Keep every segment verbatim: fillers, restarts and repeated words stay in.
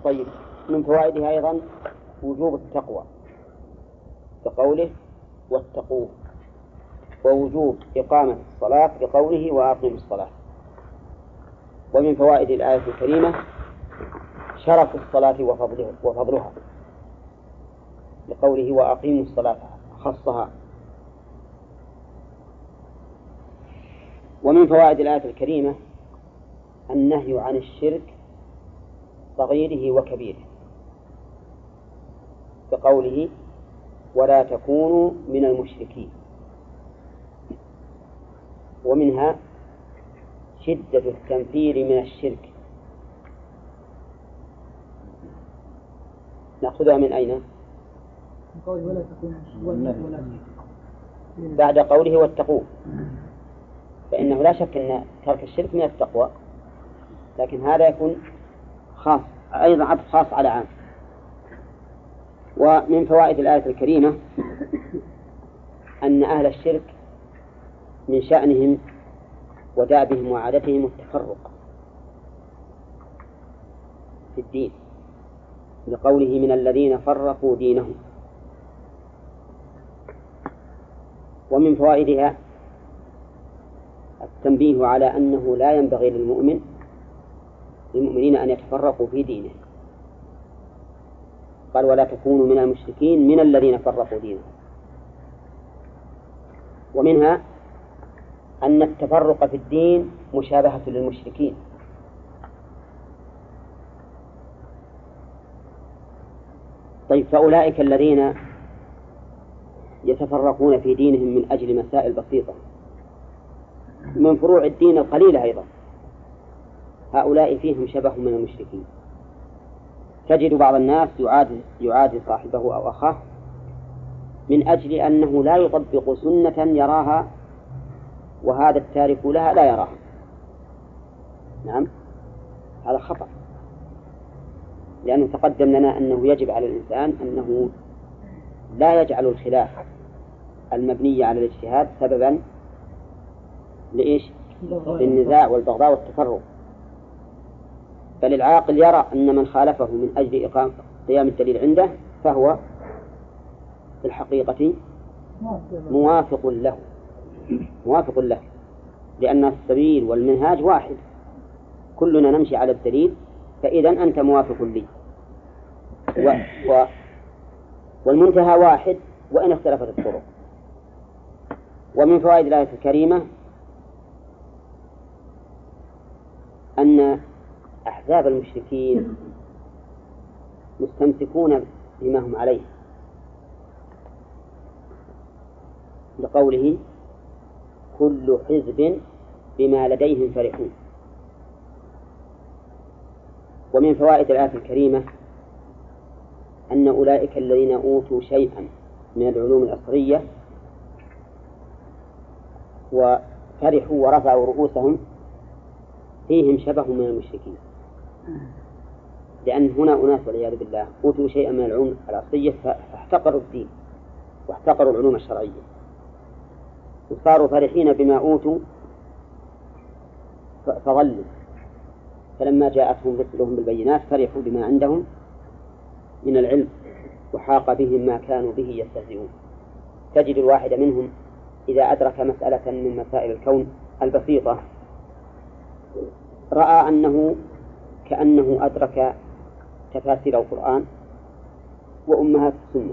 طيب، من فوائدها أيضا وجوب التقوى كقوله واتقوه، ووجوب إقامة الصلاة بقوله وأقيموا الصلاة. ومن فوائد الآية الكريمة شرف الصلاة وفضلها, وفضلها لقوله وأقيموا الصلاة خصها. ومن فوائد الآية الكريمة النهي عن الشرك صغيره وكبيره كقوله ولا تكونوا من المشركين. ومنها شدة التنفير من الشرك. نأخذها من أين؟ بعد قوله واتقوه، فإنه لا شك أن ترك الشرك من التقوى، لكن هذا يكون خاص أيضا عطف خاص على عام. ومن فوائد الآية الكريمة أن أهل الشرك من شأنهم ودابهم وعادتهم التفرق في الدين لقوله من الذين فرقوا دينهم. ومن فوائدها التنبيه على أنه لا ينبغي للمؤمن للمؤمنين أن يتفرقوا في دينه، قال ولا تكونوا من المشركين من الذين فرقوا دينهم. ومنها أن التفرق في الدين مشابهة للمشركين، طيب فأولئك الذين يتفرقون في دينهم من أجل مسائل بسيطة من فروع الدين القليلة أيضا، هؤلاء فيهم شبه من المشركين. تجد بعض الناس يعادي, يعادي صاحبه أو أخاه من أجل أنه لا يطبق سنة يراها وهذا التارك لها لا يراها. نعم، هذا خطأ، لأنه تقدم لنا أنه يجب على الإنسان أنه لا يجعل الخلاف المبني على الاجتهاد سببا لإيش؟ للنزاع والبغضاء والتفرق، بل العاقل يرى أن من خالفه من أجل إقامة قيام الدليل عنده فهو في الحقيقة موافق له موافق له لأن السبيل والمنهاج واحد، كلنا نمشي على الدليل، فإذا أنت موافق لي و... و... والمنتهى واحد وإن اختلفت الطرق. ومن فوائد الآية الكريمة أن أحزاب المشركين مستمسكون بما هم عليه لقوله كل حزب بما لديهم فرحون. ومن فوائد الآية الكريمة أن أولئك الذين أوتوا شيئا من العلوم الأصلية وفرحوا ورفعوا رؤوسهم فيهم شبه من المشركين، لأن هنا أناس والعياذ بالله أوتوا شيئا من العلوم الأصلية فاحتقروا الدين واحتقروا العلوم الشرعية وصاروا فرحين بما أوتوا فظلوا، فلما جاءتهم رسلهم بالبينات فرحوا بما عندهم من العلم وحاق بهم ما كانوا به يستهزئون. تجد الواحد منهم إذا أدرك مسألة من مسائل الكون البسيطة رأى أنه كأنه أدرك تفاسير القرآن وأمهات السنة،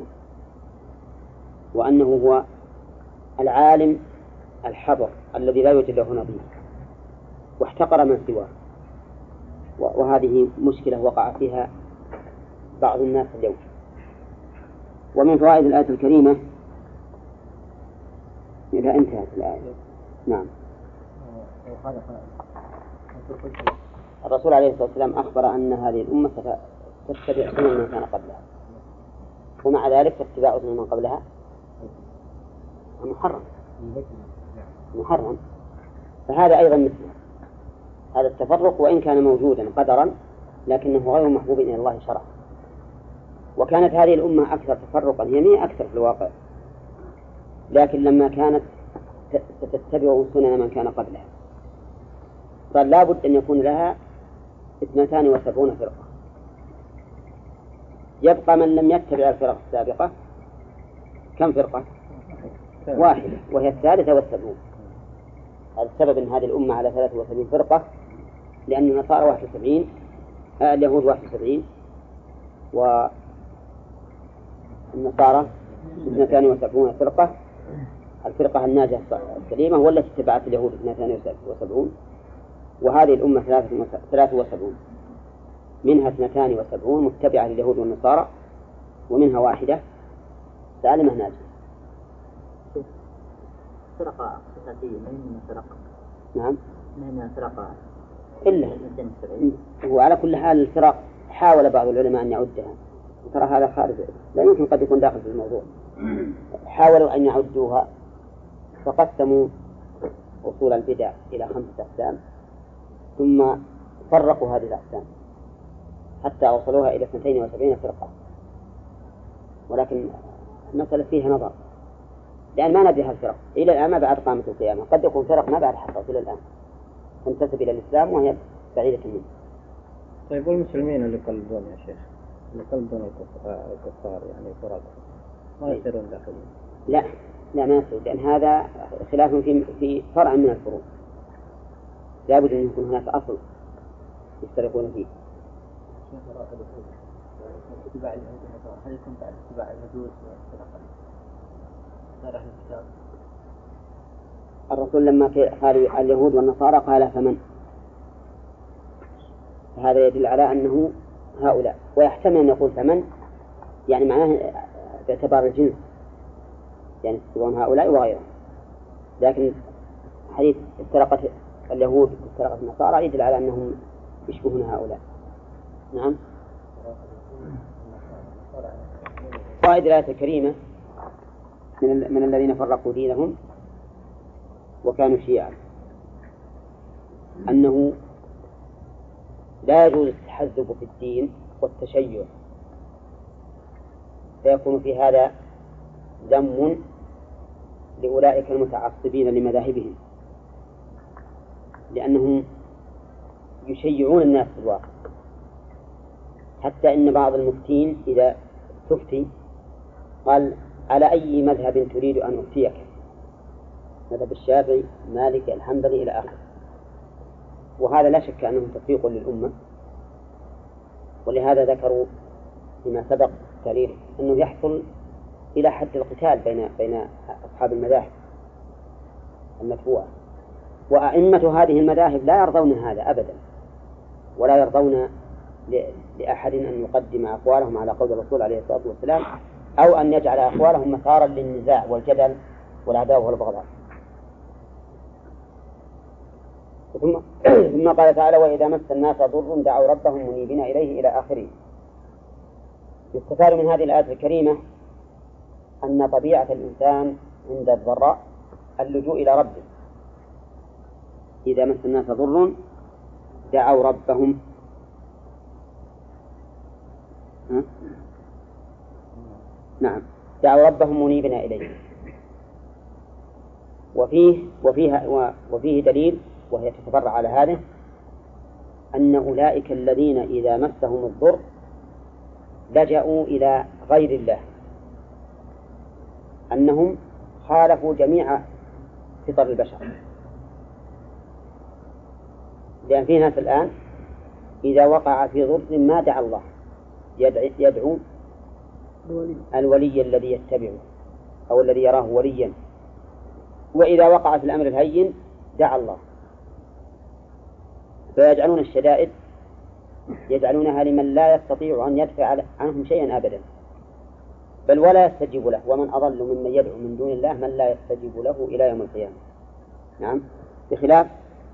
وأنه هو العالم الحبر الذي لا يوجد له نظير، واحتقر من سواه. وهذه مشكلة وقع فيها بعض الناس اليوم. ومن فوائد الآية الكريمة إذا انتهت الآية. نعم. الرسول عليه الصلاة والسلام أخبر أن هذه الأمة تتبع سنن من كان قبلها، ومع ذلك اتباع سنن من قبلها محرم محرم فهذا أيضا مثله هذا التفرق، وإن كان موجودا قدرا لكنه غير محبوب إلى الله شرعا. وكانت هذه الأمة أكثر تفرقا، هي مئة أكثر في الواقع، لكن لما كانت ستتبع سنن من كان قبلها قال لا بد أن يكون لها اثنتان وسبعون فرقة، يبقى من لم يتبع الفرق السابقة كم فرقة؟ واحدة، وهي الثالثة والسبعون. هذا السبب أن هذه الأمة على ثلاثة وسبعين فرقة، لأن النصارى واحد وسبعين، آه اليهود واحد وسبعين، والنصارى اثنتان وسبعون فرقة. الفرقة الناجية السليمة والتي اتبعت اليهود اثنتان وسبعون، وهذه الأمة ثلاثة وسبعون، منها اثنتان وسبعون متبعة لليهود والنصارى، ومنها واحدة سالمة ناجية. فرقة صفاتية ما من فرقة. نعم. ما من فرقة. إلا وعلى كل حال الفرق حاول بعض العلماء أن يعدها، ترى هذا خارج، لا يمكن قد يكون داخل في الموضوع. حاولوا أن يعدوها فقسموا أصول البدع إلى خمسة أقسام، ثم فرقوا هذه الأقسام حتى أوصلوها إلى اثنتين وسبعين فرقة. ولكن المسألة فيها نظر، لأن ما ندري هالفرق إلى الآن ما بعد قامت القيامة، قد يكون فرق ما بعد حصلت إلى الآن تنتسب إلى الإسلام وهي بعيدة منه. طيب والمسلمين اللي يقلدون يا شيخ، اللي يقلدون الكفار يعني فرق ما يصيرون داخلين؟ لا لا ما يصير، لأن هذا خلاف في في فرع من الفروع، لا بد أن يكون هناك أصل يفترقون فيه. اتباع اليهود والنصارى هل يكون بعد اتباع الهدوء والفرق غير أهل الكتاب؟ الرسول لما قال اليهود والنصارى قال فمن، هذا يدل على أنه هؤلاء، ويحتمل أن يقول فمن يعني معناه باعتبار الجنس، يعني يكون هؤلاء وغيرهم. لكن حديث افترقت اليهود وافترقت النصارى يدل على أنهم يشبهون هؤلاء. نعم. قائد الآية الكريمة من, من الذين فرقوا دينهم وكانوا شيعا أنه لا يجوز التحزب في الدين والتشيع، فيكون في هذا ذم لأولئك المتعصبين لمذاهبهم، لأنهم يشيعون الناس في الواقع، حتى إن بعض المفتين إذا تفتي قال على أي مذهب تريد أن أفتيك، مذهب الشافعي مالك الحنبلي إلى آخره. وهذا لا شك أنه تفريق للأمة، ولهذا ذكروا فيما سبق التاريخ أنه يحصل إلى حد القتال بين بين أصحاب المذاهب المدفوعة، وأئمة هذه المذاهب لا يرضون هذا أبدا، ولا يرضون لأحد أن يقدم أقوالهم على قول الرسول عليه الصلاة والسلام، أو أن يجعل أقوالهم مثارا للنزاع والجدل والعداوة والبغضاء. ثم ثم قال تعالى وإذا مس الناس ضر دعوا ربهم منيبين إليه إلى آخره. يستفاد من هذه الآية الكريمة أن طبيعة الإنسان عند الضراء اللجوء إلى ربه. إذا مس الناس ضر دعوا ربهم ها؟ نعم دعوا ربهم منيبين إليه. وفيه وفيه وفيه دليل وهي تتفرع على هذا أن أولئك الذين إذا مسهم الضر لجأوا إلى غير الله، أنهم خالفوا جميع فطر البشر. لأن في ناس الآن إذا وقع في ضر ما دعا الله، يدعو الولي الذي يتبعه أو الذي يراه وليا، وإذا وقع في الأمر الهين دعا الله. فيجعلون الشدائد يجعلونها لمن لا يستطيع أن يدفع عنهم شيئا أبدا، بل ولا يستجيب له. ومن أضل ممن يدعو من دون الله من لا يستجيب له إلى يوم القيامة. نعم. بخلاف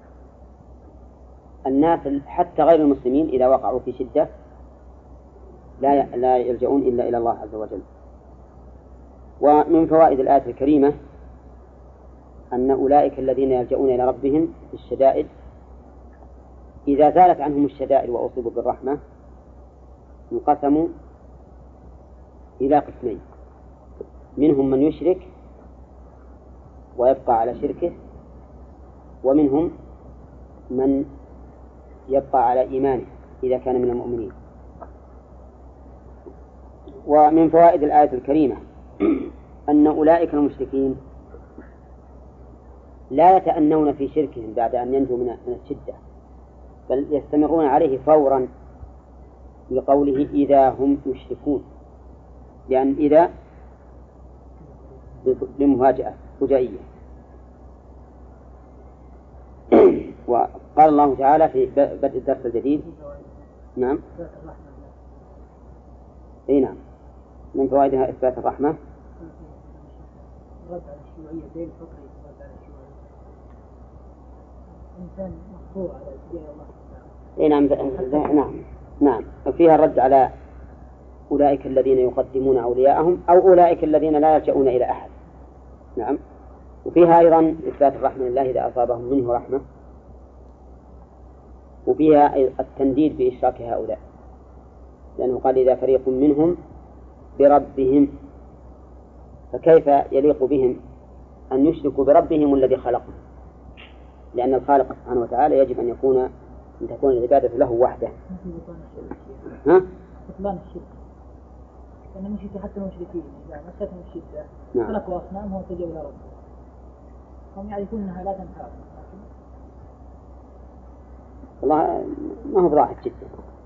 الناس حتى غير المسلمين إذا وقعوا في شدة لا لا يلجؤون إلا إلى الله عز وجل. ومن فوائد الآية الكريمة أن أولئك الذين يلجؤون إلى ربهم في الشدائد إذا زالت عنهم الشدائد وأصيبوا بالرحمة انقسموا إلى قسمين: منهم من يشرك ويبقى على شركه، ومنهم من يبقى على إيمانه إذا كان من المؤمنين. ومن فوائد الآية الكريمة أن أولئك المشركين لا يتأنون في شركهم بعد أن ينجوا من الشدة، بل يستمرون عليه فورا لقوله إذا هم يشركون، لأن إذا لمفاجأة فجائية. وقال الله تعالى في بدء الدرس الجديد نعم اي نعم من فوائدها إثبات الرحمة رد على الشيوعية زي الفطري رد على الشيوعية إنسان مقصور على اتجاه الله اي نعم نعم نعم فيها الرد على أولئك الذين يقدمون أولياءهم أو أولئك الذين لا يلجؤون إلى أحد. نعم. وفيها أيضا إثبات الرحمة لله إذا أصابهم منه رحمة، وفيها التنديد بإشراك هؤلاء، لأنه قال إذا فريق منهم بربهم، فكيف يليق بهم أن يشركوا بربهم الذي خلقهم؟ لأن الخالق سبحانه وتعالى يجب أن يكون أن تكون العبادة له وحده. ها؟ بطلان الشرك، لأن المشركين حتى المشركين إذا مستهم الشدة نعم. تركوا أصنامهم واتجهوا إلى ربهم، هم يعرفون أنها لا تنفعهم. والله ما هو براحة جدا.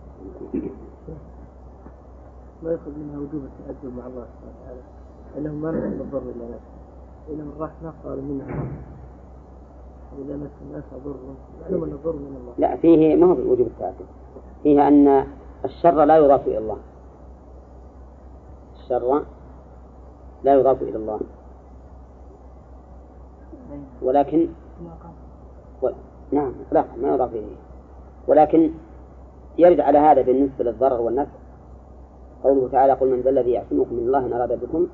ما يأخذ منها وجوب التأدب مع الله سبحانه وتعالى، إنهم ما نفعل الضر إلى نفسه، إنهم الرحمة قالوا منها رحمة، وإذا مس الناس ضر معلوم أن الضر من الله. لا، فيه ما هو وجوب التأدب، فيها أن الشر لا يضاف إلى الله، الشر لا يضاف إلى الله، ولكن و... نعم لا ما يضاف إليه، ولكن يرد على هذا بالنسبة للضرر والنفع قوله تعالى قل من ذا الذي يعصمكم من الله إن أراد بكم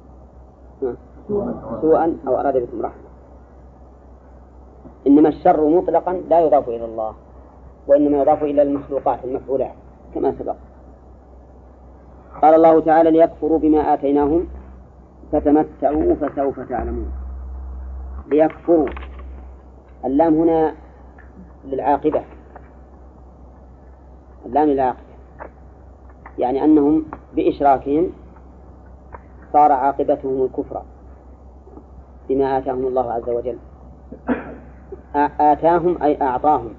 سوءا أو أراد بكم رحمة. إنما الشر مطلقا لا يضاف إلى الله، وإنما يضاف إلى المخلوقات المفعولات كما سبق. قال الله تعالى ليكفروا بما آتيناهم فتمتعوا فسوف تعلمون. ليكفروا، اللام هنا للعاقبة، اللام للعاقبة، يعني أنهم بإشراكهم صار عاقبتهم الكفر بما آتاهم الله عز وجل. آتاهم أي أعطاهم.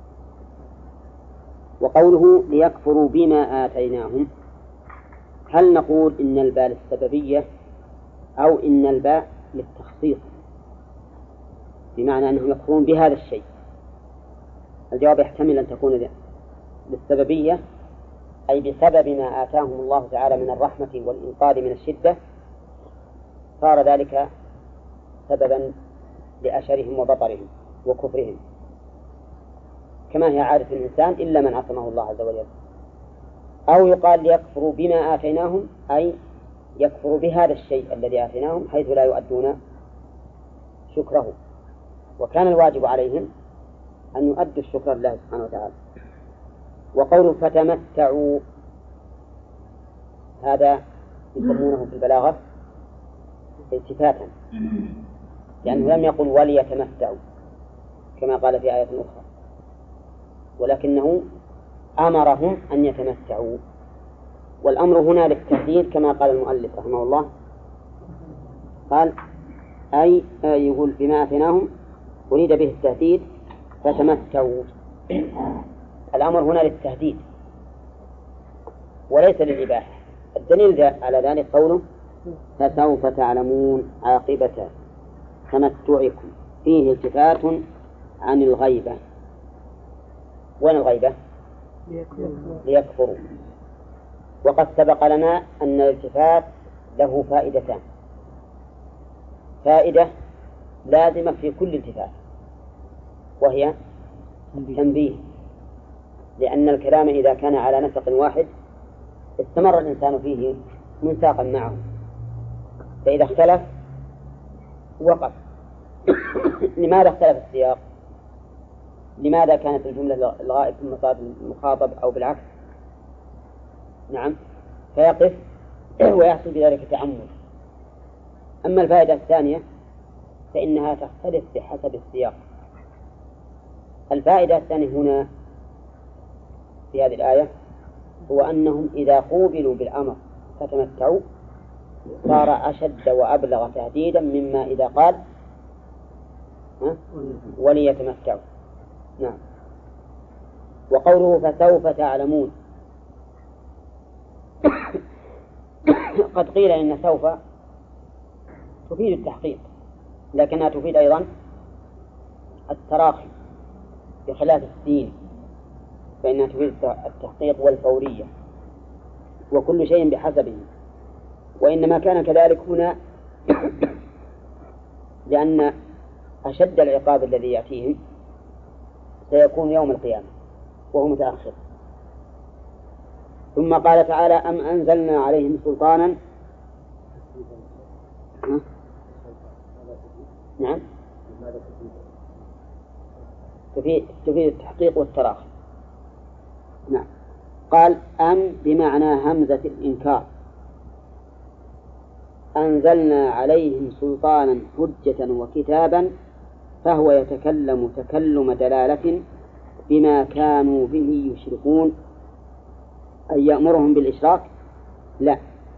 وقوله ليكفروا بما آتيناهم، هل نقول إن الباء للسببية أو إن الباء للتخصيص، بمعنى أنهم يكفرون بهذا الشيء؟ الجواب يحتمل أن تكون للسببية، أي بسبب ما آتاهم الله تعالى من الرحمة والإنقاذ من الشدة صار ذلك سببا لأشرهم وبطرهم وكفرهم، كما هي عادة الإنسان إلا من عصمه الله عز وجل. أو يقال ليكفروا بما آتيناهم، أي يكفروا بهذا الشيء الذي آتيناهم حيث لا يؤدون شكره، وكان الواجب عليهم أن يؤدوا الشكر لله سبحانه وتعالى. وقوله فتمتعوا، هذا يسمونه في البلاغة التفاتا، لأنه لم يقل وليتمتعوا كما قال في آية أخرى، ولكنه أمرهم أن يتمتعوا، والأمر هنا للتهديد كما قال المؤلف رحمه الله، قال أي يقول بما آتيناهم أريد به التهديد فتمتعوا. الأمر هنا للتهديد وليس للإباحة. الدليل على ذلك قوله فسوف تعلمون عاقبة تمتعكم، فيه التفات عن الغيبة. وين الغيبة؟ ليكفروا. وقد سبق لنا أن الالتفات له فائدتان، فائدة لازمة في كل التفات وهي تنبيه، لأن الكلام إذا كان على نسق واحد استمر الإنسان فيه منساقا معه، فإذا اختلف وقف. لماذا اختلف السياق؟ لماذا كانت الجملة الغائب ثم صار المخاطب أو بالعكس؟ نعم، فيقف ويحصل بذلك تأمل. أما الفائدة الثانية فإنها تختلف بحسب السياق. الفائدة الثانية هنا في هذه الآية هو أنهم إذا قوبلوا بالأمر فتمتعوا صار أشد وأبلغ تهديدا مما إذا قال وليتمتعوا. نعم. وقوله فسوف تعلمون قد قيل إن سوف تفيد التحقيق، لكنها تفيد أيضا التراخي بخلاف السين، فإنها تفيد التحقيق والفورية، وكل شيء بحسبه. وإنما كان كذلك هنا لأن أشد العقاب الذي يأتيهم سيكون يوم القيامة وهو متأخر. ثم قال تعالى أم أنزلنا عليهم سلطانا. نعم تفيد تفيد التحقيق والتراخي. نعم. قال أم بمعنى همزة الإنكار، أنزلنا عليهم سلطانا حجة وكتابا فهو يتكلم تكلم دلالة بما كانوا به يشركون، أن يأمرهم بالإشراك. لا،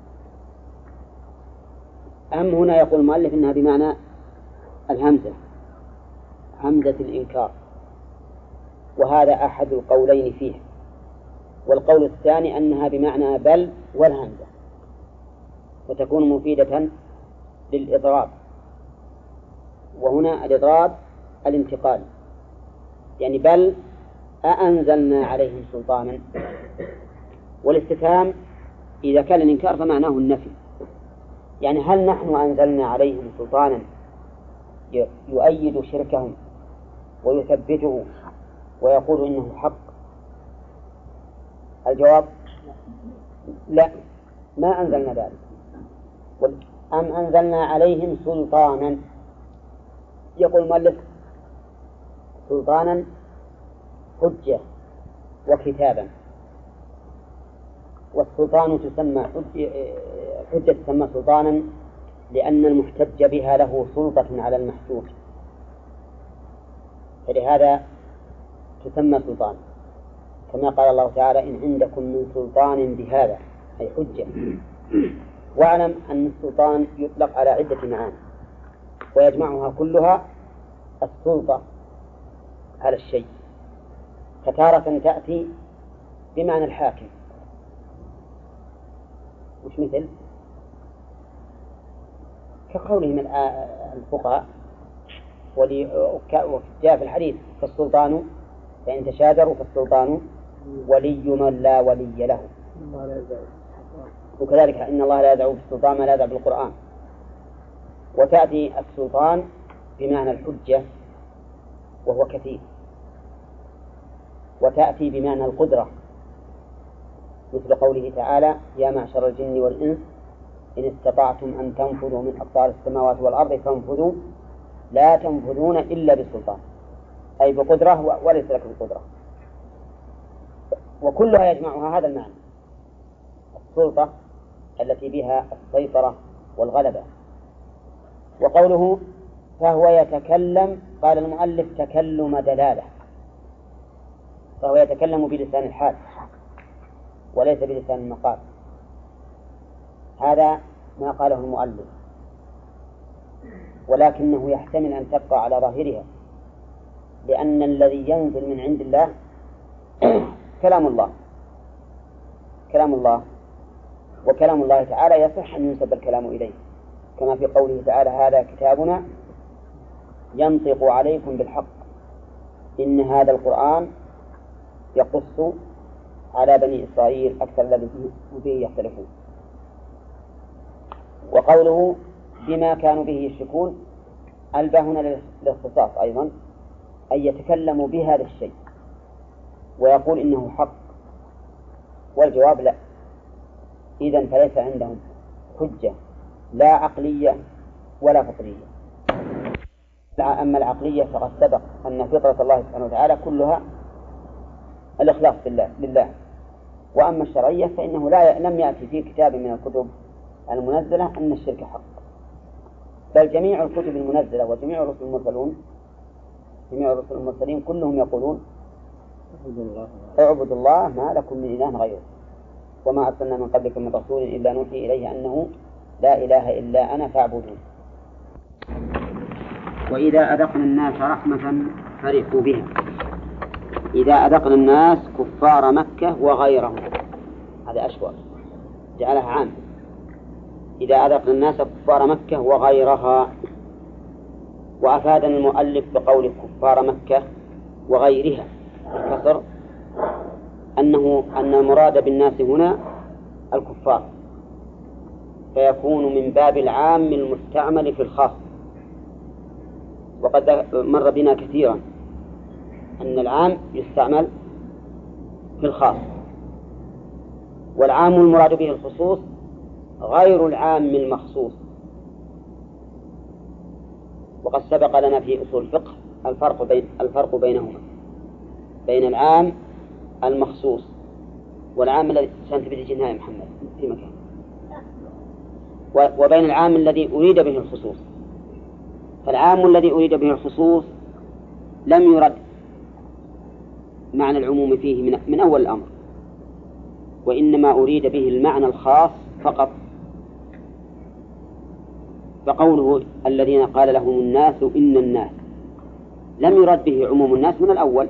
أم هنا يقول المؤلف إنها بمعنى الهمزة، همزة الإنكار، وهذا أحد القولين فيه. والقول الثاني أنها بمعنى بل والهمزة، فتكون مفيدة للإضراب، وهنا الإضراب الانتقال، يعني بل أأنزلنا عليهم سلطانا. والاستفهام إذا كان الإنكار فمعناه النفي، يعني هل نحن أنزلنا عليهم سلطانا يؤيد شركهم ويثبته ويقول إنه حق؟ الجواب لا، ما أنزلنا ذلك. أم أنزلنا عليهم سلطانا، يقول المؤلف سلطانا حجة وكتابا، والسلطان تسمى حجة تسمى سلطانا لأن المحتج بها له سلطة على المحجوج، فلهذا تسمى سلطان، كما قال الله تعالى إن عندكم من سلطان بهذا، أي حجة. واعلم أن السلطان يطلق على عدة معاني ويجمعها كلها السلطة على الشيء، فتارة تأتي بمعنى الحاكم، مش مثل كقولهم الفقهاء وجاء في الحديث فالسلطان فإن تشاجروا فالسلطان ولي من لا ولي له، وكذلك إن الله لا يدعو بالسلطان ما لا يدعو بالقرآن. وتأتي السلطان بمعنى الحجة وهو كثير، وتأتي بمعنى القدرة مثل قوله تعالى يا معشر الجن والإنس إن استطعتم أن تنفذوا من أقطار السماوات والأرض فانفذوا لا تنفذون إلا بسلطان، أي بقدرة وليس لكم قدرة. وكلها يجمعها هذا المعنى، السلطة التي بها السيطرة والغلبة. وقوله فهو يتكلم، قال المؤلف تكلم دلالة، فهو يتكلم بلسان الحال وليس بلسان المقال، هذا ما قاله المؤلف، ولكنه يحتمل أن تبقى على ظاهرها، لأن الذي ينزل من عند الله كلام الله كلام الله وكلام الله تعالى يصح أن ينسب الكلام إليه، كما في قوله تعالى هذا كتابنا ينطق عليكم بالحق إن هذا القرآن يقص على بني إسرائيل أكثر الذي به يختلفون. وقوله بما كانوا به يشركون ألبى هنا للاختصاص أيضا، أن يتكلموا بهذا الشيء ويقول إنه حق، والجواب لا، إذن فليس عندهم حجة لا عقلية ولا فطرية. أما العقلية فقد سبق أن فطرة الله سبحانه وتعالى كلها الإخلاص بالله لله، وأما الشرعية فإنه لا لم يأتي في كتاب من الكتب المنزلة أن الشرك حق، بل جميع الكتب المنزلة وجميع الرسل المرسلون جميع الرسل المرسلين كلهم يقولون اعبدوا الله ما لكم من إله غيره، وما أرسلنا من قبلك من رسول إلا نوحي إليه أنه لا إله إلا أنا فاعبدون. وإذا أذقنا الناس رحمة فرحوا بها. إذا أذقنا الناس كفار مكة وغيرهم، هذا أشوار جعلها عام. إذا أذقنا الناس كفار مكة وغيرها، وأفادنا المؤلف بقول كفار مكة وغيرها الكسر أنه أن المراد بالناس هنا الكفار، فيكون من باب العام المستعمل في الخاص. وقد مر بنا كثيرا أن العام يستعمل في الخاص، والعام المراد به الخصوص غير العام المخصوص. وقد سبق لنا في أصول الفقه الفرق بين الفرق بينهما، بين العام المخصوص والعام الذي سنتبه جنها يا محمد في مكان، وبين العام الذي أريد به الخصوص. فالعام الذي أريد به الخصوص لم يرد معنى العموم فيه من, من أول الأمر، وإنما أريد به المعنى الخاص فقط. فقوله الذين قال لهم الناس إن الناس لم يرد به عموم الناس من الأول.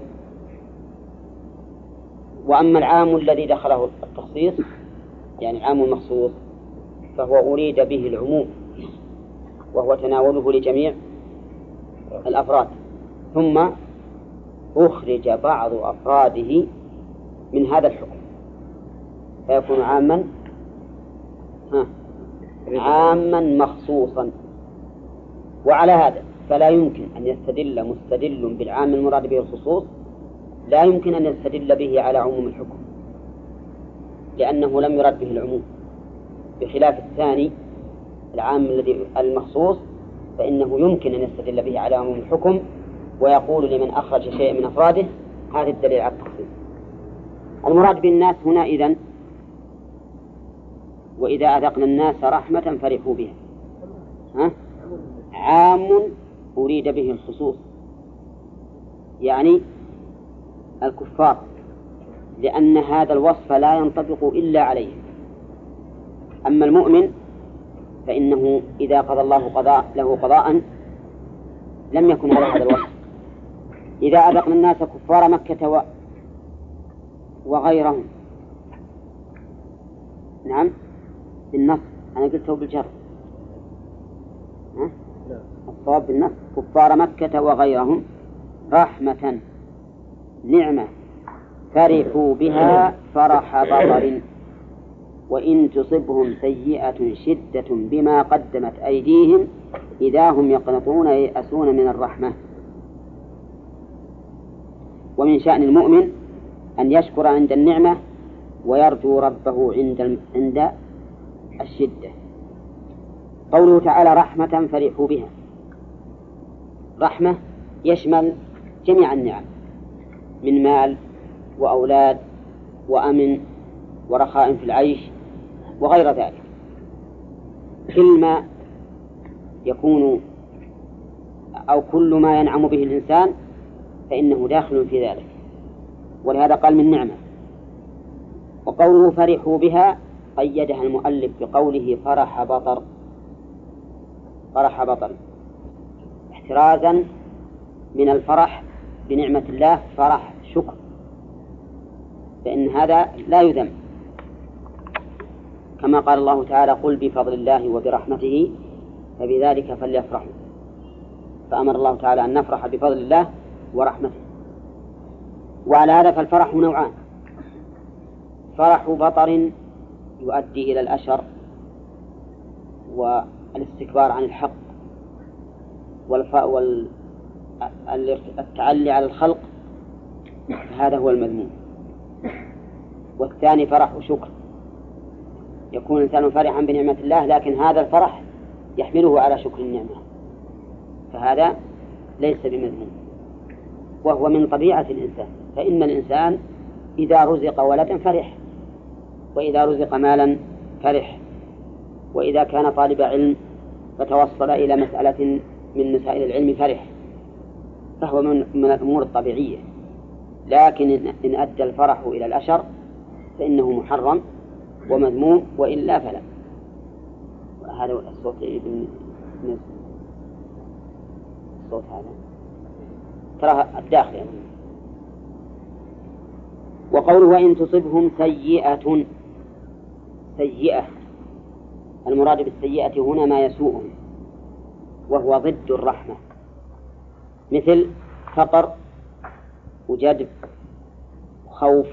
وأما العام الذي دخله التخصيص يعني العام المخصوص فهو أريد به العموم، وهو تناوله لجميع الأفراد، ثم أخرج بعض أفراده من هذا الحكم فيكون عاما ها عاما مخصوصا. وعلى هذا فلا يمكن أن يستدل مستدل بالعام المراد به الخصوص، لا يمكن أن يستدل به على عموم الحكم، لأنه لم يرد به العموم، بخلاف الثاني العام الذي المخصوص فإنه يمكن أن يستدل به على عموم الحكم، ويقول لمن أخرج شيء من أفراده هذا الدليل على التخصيص. المراد بالناس هنا إذن وإذا أذقنا الناس رحمة فرحوا بها، ها؟ عام أريد به الخصوص، يعني الكفار، لأن هذا الوصف لا ينطبق إلا عليه. أما المؤمن فإنه إذا قضى الله قضاء له قضاء لم يكن على هذا الوصف. إذا أذقنا الناس كفار مكة و... وغيرهم، نعم بالنص، أنا قلته بالجر، الصواب بالنص كفار مكة وغيرهم رحمة نعمة فرحوا بها فرح بطر وإن تصبهم سيئة شدة بما قدمت أيديهم إذا هم يقنطون ييأسون من الرحمة. ومن شأن المؤمن أن يشكر عند النعمة ويرجو ربه عند عند الشدة. قوله تعالى رحمة فرحوا بها، رحمة يشمل جميع النعم من مال وأولاد وأمن ورخاء في العيش وغير ذلك. كل ما يكون أو كل ما ينعم به الإنسان فإنه داخل في ذلك، ولهذا قال من نعمة. وقوله فرحوا بها قيدها المؤلف بقوله فرح بطر، فرح بطر احترازا من الفرح بنعمة الله فرح شكر، فإن هذا لا يذم، كما قال الله تعالى قل بفضل الله وبرحمته فبذلك فليفرحوا، فأمر الله تعالى أن نفرح بفضل الله ورحمته. وعلى هذا فالفرح نوعان، فرح بطر يؤدي إلى الأشر والاستكبار عن الحق والتعلي على الخلق، هذا هو المذموم. والثاني فرح شكر، يكون الإنسان فرحا بنعمة الله لكن هذا الفرح يحمله على شكر النعمة، فهذا ليس بمذموم، وهو من طبيعة الإنسان. فإن الإنسان إذا رزق ولدا فرح، وإذا رزق مالا فرح، وإذا كان طالب علم فتوصل إلى مسألة من مسائل العلم فرح، فهو من, من الأمور الطبيعية. لكن إن أدى الفرح إلى الأشر فإنه محرم ومذموم، وإلا فلا. هذا الصوت من الصوت هذا ترى الداخل يعني. وقوله وإن تصبهم سيئة، سيئة المراد بالسيئة هنا ما يسوءهم، وهو ضد الرحمة، مثل فقر وجدب خوف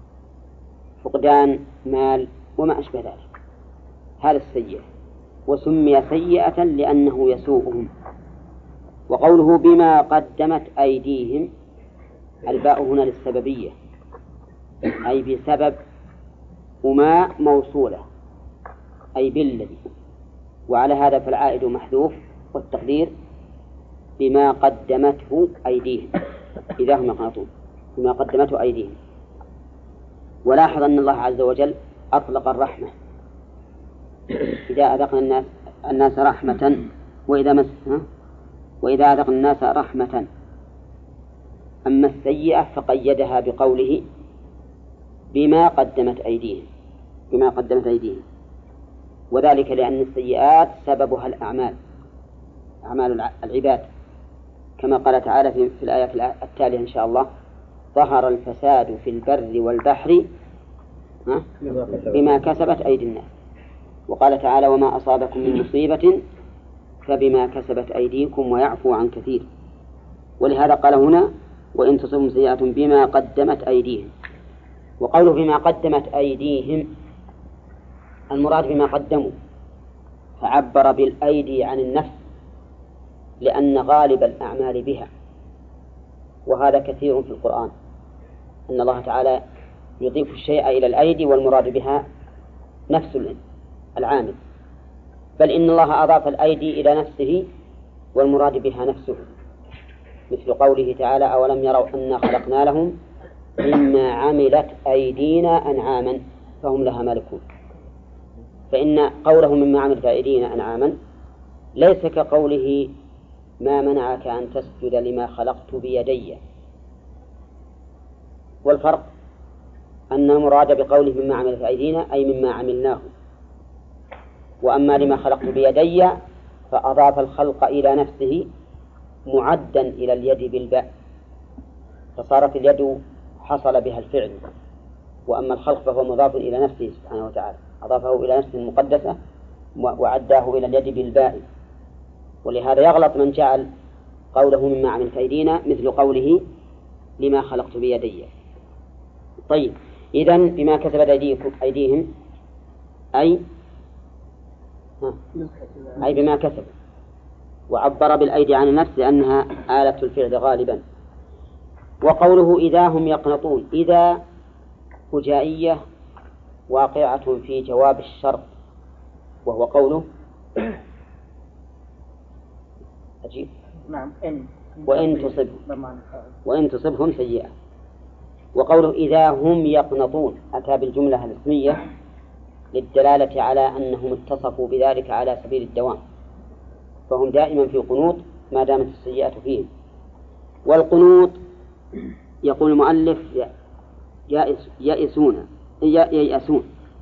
فقدان مال وما أشبه ذلك، هذا السيئة، وسمي سيئة لأنه يسوءهم. وقوله بما قدمت أيديهم، الباء هنا للسببية، أي بسبب، وما موصولة أي بالذي، وعلى هذا فالعائد محذوف، والتقدير بما قدمته أيديهم إذا هم يقنطون، بما قدمته أيديهم. ولاحظ أن الله عز وجل أطلق الرحمة، إذا أذقنا الناس الناس رحمة وإذا مس وإذا أذقنا الناس رحمة. أما السيئة فقيدها بقوله بما قدمت أيديهم، بما قدمت أيديهم، وذلك لأن السيئات سببها الأعمال، أعمال العباد، كما قال تعالى في الآية التالية إن شاء الله: ظهر الفساد في البر والبحر بما كسبت أيدي الناس. وقال تعالى: وما أصابكم من مصيبة فبما كسبت أيديكم ويعفو عن كثير. ولهذا قال هنا: وإن تصبهم سيئة بما قدمت أيديهم. وقوله بما قدمت أيديهم المراد بما قدموا، فعبر بالأيدي عن النفس لأن غالب الأعمال بها، وهذا كثير في القرآن، أن الله تعالى يضيف الشيء إلى الأيدي والمراد بها نفس العامل، بل إن الله أضاف الأيدي إلى نفسه والمراد بها نفسه، مثل قوله تعالى: أولم يروا أنا خلقنا لهم مما عملت أيدينا أنعاما فهم لها مالكون. فإن قوله مما عملت أيدينا أنعاما ليس كقوله ما منعك أن تسجد لما خلقت بيدي. والفرق أن المراد بقوله مما عملت أيدينا أي مما عملناه، وأما لما خلقت بيدي فأضاف الخلق إلى نفسه معدا إلى اليد بالباء، فصارت اليد حصل بها الفعل، وأما الخلق فهو مضاف إلى نفسه سبحانه وتعالى، أضافه إلى نفسه المقدسة وعداه إلى اليد بالباء. ولهذا يغلط من جعل قوله مما عملت أيدينا مثل قوله لما خلقت بيدي. طيب، إذن بما كسبت أيديهم أي أي بما كسب، وعبر بالأيدي عن النفس لأنها آلة الفعل غالبا. وقوله إذا هم يقنطون، إذا فجائية واقعة في جواب الشرط، وهو قوله أجيب نعم إن وإن تصبهم وإن تصبهم سيئة. وقوله إذا هم يقنطون أتى بالجملة الاسمية للدلالة على أنهم اتصفوا بذلك على سبيل الدوام، فهم دائما في قنوط ما دامت السيئة فيهم. والقنوط يقول المؤلف يائس يائسون ييأسون،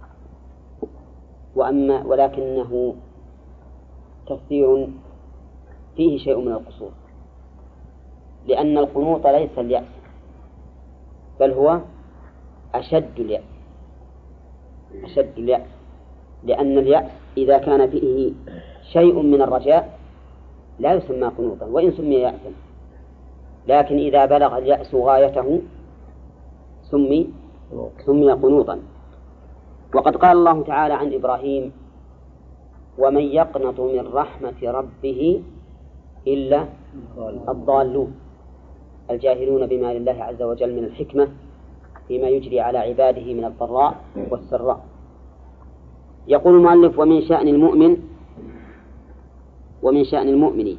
وأما ولكنه تفسير فيه شيء من القصور، لأن القنوط ليس اليأس بل هو أشد اليأس، أشد اليأس، لأن اليأس إذا كان فيه شيء من الرجاء لا يسمى قنوطا وإن سمي يأسا، لكن إذا بلغ اليأس غايته سمي سمي قنوطا. وقد قال الله تعالى عن إبراهيم: ومن يقنط من رحمة ربه إلا الضالون الجاهلون بما لله عز وجل من الحكمة فيما يجري على عباده من الضراء والسراء. يقول المؤلف: ومن شأن المؤمن ومن شأن المؤمن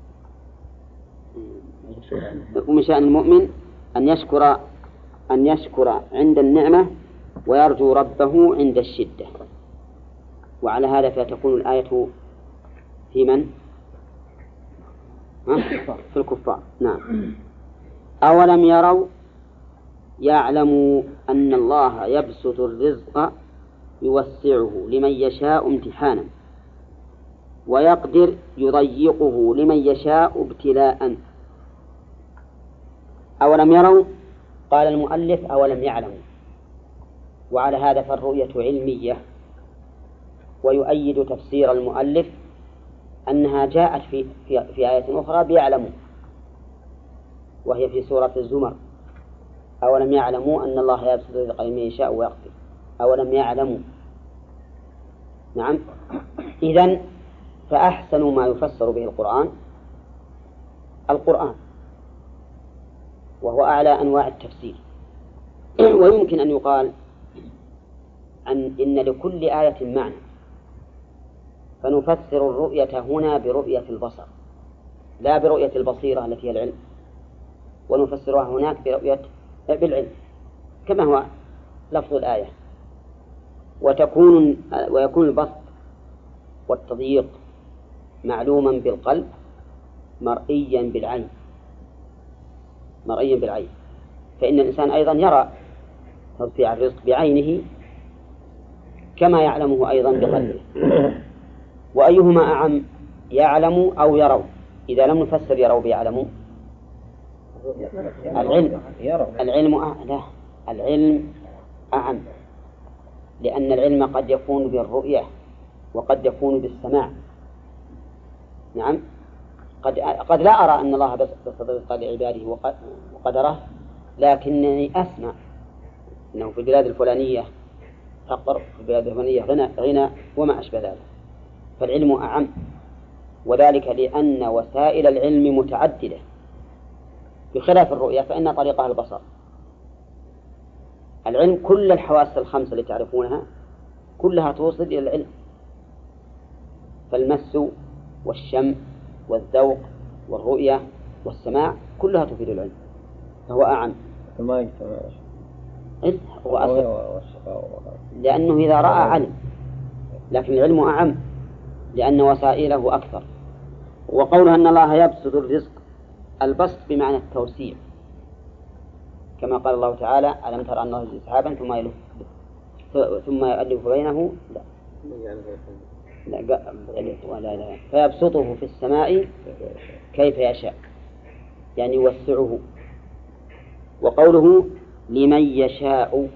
ومن شأن المؤمن أن يشكر أن يشكر عند النعمة ويرجو ربه عند الشدة. وعلى هذا فتكون الآية في من؟ في الكفار. نعم. أولم يروا يعلموا أن الله يبسط الرزق يوسعه لمن يشاء امتحانا، ويقدر يضيقه لمن يشاء ابتلاء. أولم يروا، قال المؤلف أولم يعلموا، وعلى هذا فالرؤية علمية. ويؤيد تفسير المؤلف أنها جاءت في, في, في آية أخرى بيعلموا، وهي في سورة الزمر: أولم يعلموا أن الله يبسط الرزق لمن يشاء ويقدر. أولم يعلموا. نعم. إذن فأحسن ما يفسر به القرآن القرآن، وهو أعلى أنواع التفسير. ويمكن أن يقال أن إن لكل آية معنى، فنفسر الرؤية هنا برؤية البصر لا برؤية البصيرة التي هي العلم، ونفسرها هناك برؤية بالعلم كما هو لفظ الآية. وتكون ويكون البسط والتضييق معلوما بالقلب مرئيا بالعين مرئيا بالعين فإن الإنسان أيضا يرى توسيع الرزق بعينه كما يعلمه أيضا بقلبه. وأيهما أعم، يعلم أو يروا؟ إذا لم نفسر يروا بيعلموا، العلم العلم أعم. لا، العلم أعم، لأن العلم قد يكون بالرؤية وقد يكون بالسماع. نعم. قد قد لا أرى أن الله بسط الرزق لعباده وقدره، لكنني أسمع أنه في البلاد الفلانية فقر، في البلاد الفلانية غنى, غنى وما أشبه ذلك. فالعلم أعم، وذلك لأن وسائل العلم متعددة بخلاف الرؤية فإن طريقها البصر. العلم كل الحواس الخمسة اللي تعرفونها كلها توصل إلى العلم، فالمس والشم والذوق والرؤية والسماع كلها تفيد العلم، فهو أعم. ما يجتمع هو أصل، لأنه إذا رأى علم، لكن العلم أعم لأن وسائله أكثر. وقولها أن الله يبسط الرزق، البسط بمعنى التوسيع، كما قال الله تعالى: ألم تر أن الله يزيد سحابا ثم يلف ثم يؤلف بينه لا لا ولا لا فيبسطه في السماء كيف يشاء، يعني يوسعه. وقوله لمن يشاء،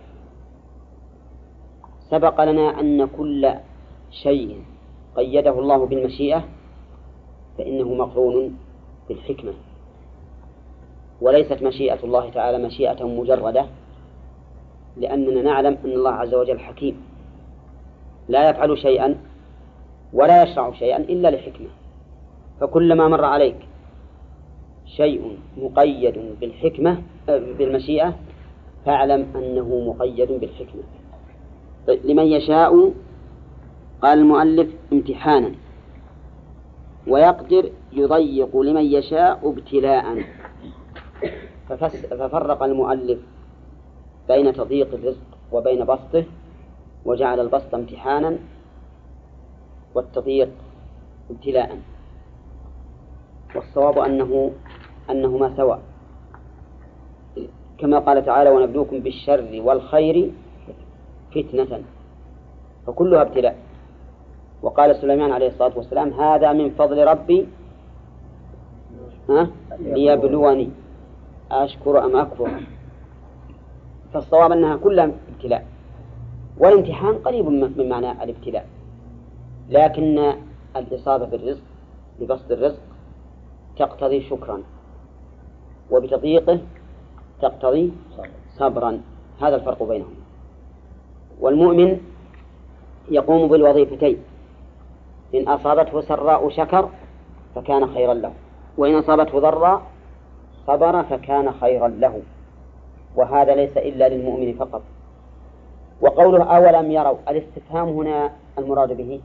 سبق لنا أن كل شيء قيده الله بالمشيئة فإنه مقرون بالحكمة، وليست مشيئة الله تعالى مشيئة مجردة، لأننا نعلم أن الله عز وجل حكيم لا يفعل شيئا ولا يشرع شيئا إلا لحكمة. فكلما مر عليك شيء مقيد بالحكمة بالمشيئة فاعلم أنه مقيد بالحكمة. طيب، لمن يشاء قال المؤلف امتحانا، ويقدر يضيق لمن يشاء ابتلاء. ففرق المؤلف بين تضييق الرزق وبين بسطه، وجعل البسط امتحانا والتضييق ابتلاء. والصواب أنه أنهما سواء، كما قال تعالى: ونبلوكم بالشر والخير فتنة، فكلها ابتلاء. وقال سليمان عليه الصلاة والسلام: هذا من فضل ربي ها ليبلوني أشكر أم أكفر. فالصواب أنها كلها ابتلاء، والامتحان قريب من معنى الابتلاء، لكن الإصابة بالرزق ببسط الرزق تقتضي شكرا، وبتضييقه تقتضي صبرا. هذا الفرق بينهم. والمؤمن يقوم بالوظيفتين، إن أصابته سراء شكر فكان خيرا له، وإن أصابته ضراء صبر فكان خيرا له، وهذا ليس إلا للمؤمن فقط. وقوله أولم يروا، الاستفهام هنا المراد به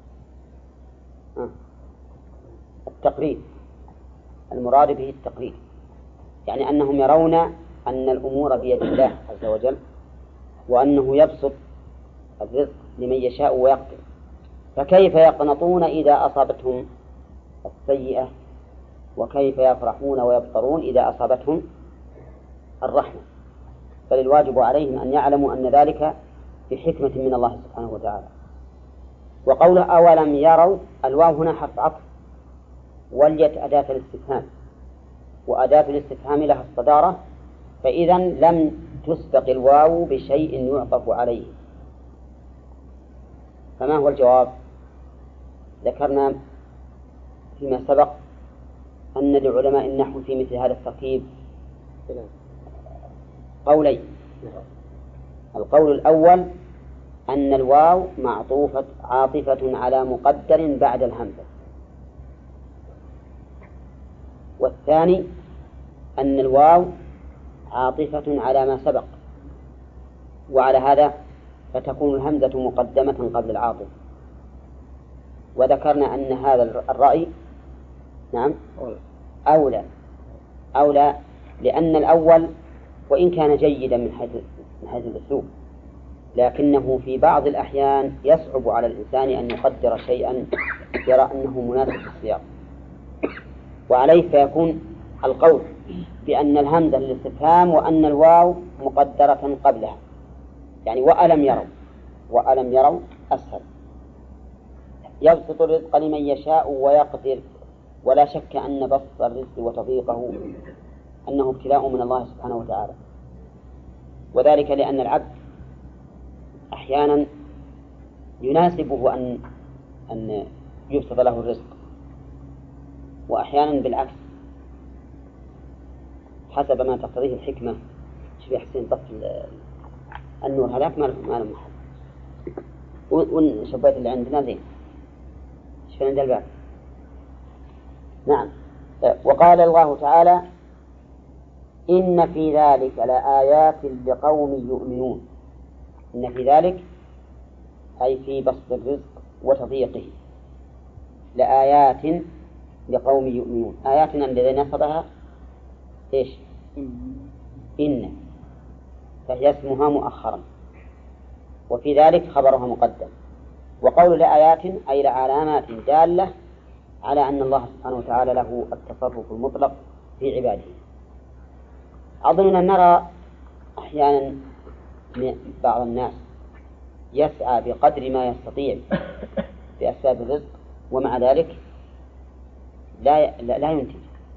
التقرير، المراد به التقرير، يعني أنهم يرون أن الأمور بيد الله عز وجل، وأنه يبسط الرزق لمن يشاء ويقدر، فكيف يقنطون إذا أصابتهم السيئة، وكيف يفرحون ويبطرون إذا أصابتهم الرحمة. بل الواجب عليهم أن يعلموا أن ذلك بحكمة من الله سبحانه وتعالى. وقوله أولم يروا، الواو هنا حرف عطف، وليت أداة الاستفهام، وأداة الاستفهام لها الصدارة، فإذا لم تسبق الواو بشيء يعطف عليه. فما هو الجواب؟ ذكرنا فيما سبق أن لعلماء النحو في مثل هذا التركيب قولين. القول الأول أن الواو معطوفة عاطفة على مقدر بعد الهمزة، والثاني أن الواو عاطفة على ما سبق، وعلى هذا فتكون الهمزة مقدمة قبل العاطفة. وذكرنا أن هذا الرأي نعم أولى أولى لأن الأول وإن كان جيدا من حيث من حيث الأسلوب، لكنه في بعض الأحيان يصعب على الإنسان أن يقدر شيئا يرى أنه مناسب للسياق، وعليه فيكون القول بأن الهمزة للاستفهام وأن الواو مقدرة قبلها، يعني وألم يروا، وألم يروا أسهل. يبسط الرزق لمن يشاء ويقدر، ولا شك أن بسط الرزق وتضييقه أنه ابتلاء من الله سبحانه وتعالى، وذلك لأن العبد أحيانا يناسبه أن أن يبسط له الرزق، وأحيانا بالعكس حسب ما تقتضيه الحكمة. شوف يا حسين طف النور هذاك ما له محل، والشبايت اللي عندنا زين شوف عند الباب. نعم. وقال الله تعالى إن في ذلك لآيات لقوم يؤمنون. إن في ذلك أي في بسط الرزق وتضييقه لآيات لقوم يؤمنون. آياتنا الذي نصبها إيش؟ إن، فهي اسمها مؤخرا، وفي ذلك خبرها مقدم. وقول لآيات أي لعلامات دالة على أن الله سبحانه وتعالى له التصرف المطلق في عباده. أظننا نرى أحيانا بعض الناس يسعى بقدر ما يستطيع بأسباب الرزق، ومع ذلك لا لا ينتج.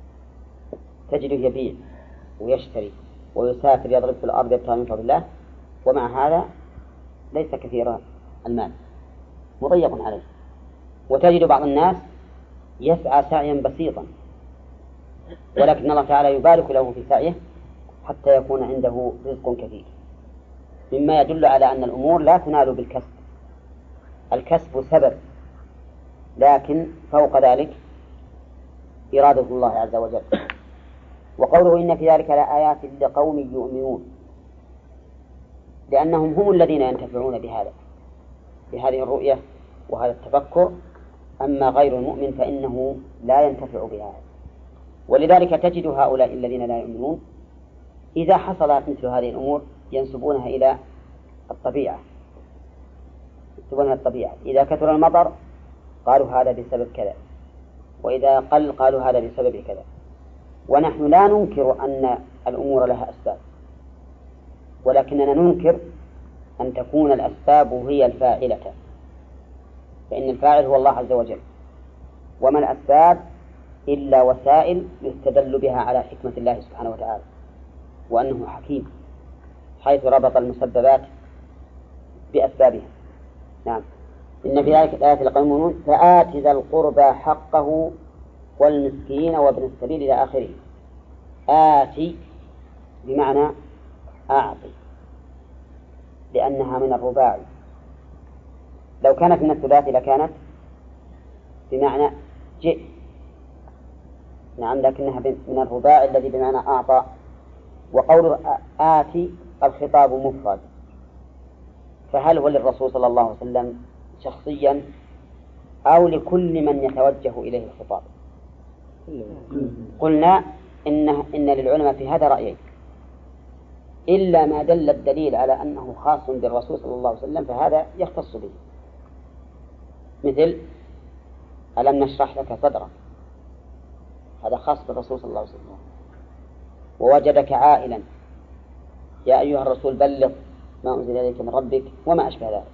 تجده يبيع ويشتري ويسافر يضرب في الأرض يبتغي من فضل الله، ومع هذا ليس كثير المال، مضيق عليه. وتجد بعض الناس يسعى سعيا بسيطا، ولكن الله تعالى يبارك له في سعيه حتى يكون عنده رزق كثير، مما يدل على أن الأمور لا تنال بالكسب. الكسب سبب، لكن فوق ذلك إرادة الله عز وجل. وقوله إن في ذلك لآيات لقوم يؤمنون، لأنهم هم الذين ينتفعون بهذا بهذه الرؤية وهذا التفكر، أما غير المؤمن فإنه لا ينتفع بها. ولذلك تجد هؤلاء الذين لا يؤمنون إذا حصلت مثل هذه الأمور ينسبونها إلى الطبيعة، ينسبونها الطبيعة. إذا كثر المطر قالوا هذا بسبب كذا، وإذا قل قالوا هذا بسبب كذا. ونحن لا ننكر أن الأمور لها أسباب، ولكننا ننكر أن تكون الأسباب هي الفاعلة، فإن الفاعل هو الله عز وجل، وما الأسباب إلا وسائل يستدل بها على حكمة الله سبحانه وتعالى، وأنه حكيم حيث ربط المسببات بأسبابها. نعم. إن في ذلك الآيات لقوم يؤمنون فآت ذا القربى حقه والمسكين وابن السبيل إلى آخره. آتي بمعنى أعطي، لأنها من الرباعي. لو كانت من الثلاثي لكانت بمعنى جئ. نعم، لكنها من الرباعي الذي بمعنى أعطى. وقول آتي الخطاب مفرد، فهل هو للرسول صلى الله عليه وسلم شخصيا أو لكل من يتوجه إليه الخطاب؟ قلنا إن, إن للعلماء في هذا رأيين، إلا ما دل الدليل على أنه خاص بالرسول صلى الله عليه وسلم فهذا يختص به، مثل ألم نشرح لك صدرك، هذا خاص بالرسول صلى الله عليه وسلم. ووجدك عائلا، يا أيها الرسول بلغ ما أنزل إليك من ربك وما أشبه ذلك.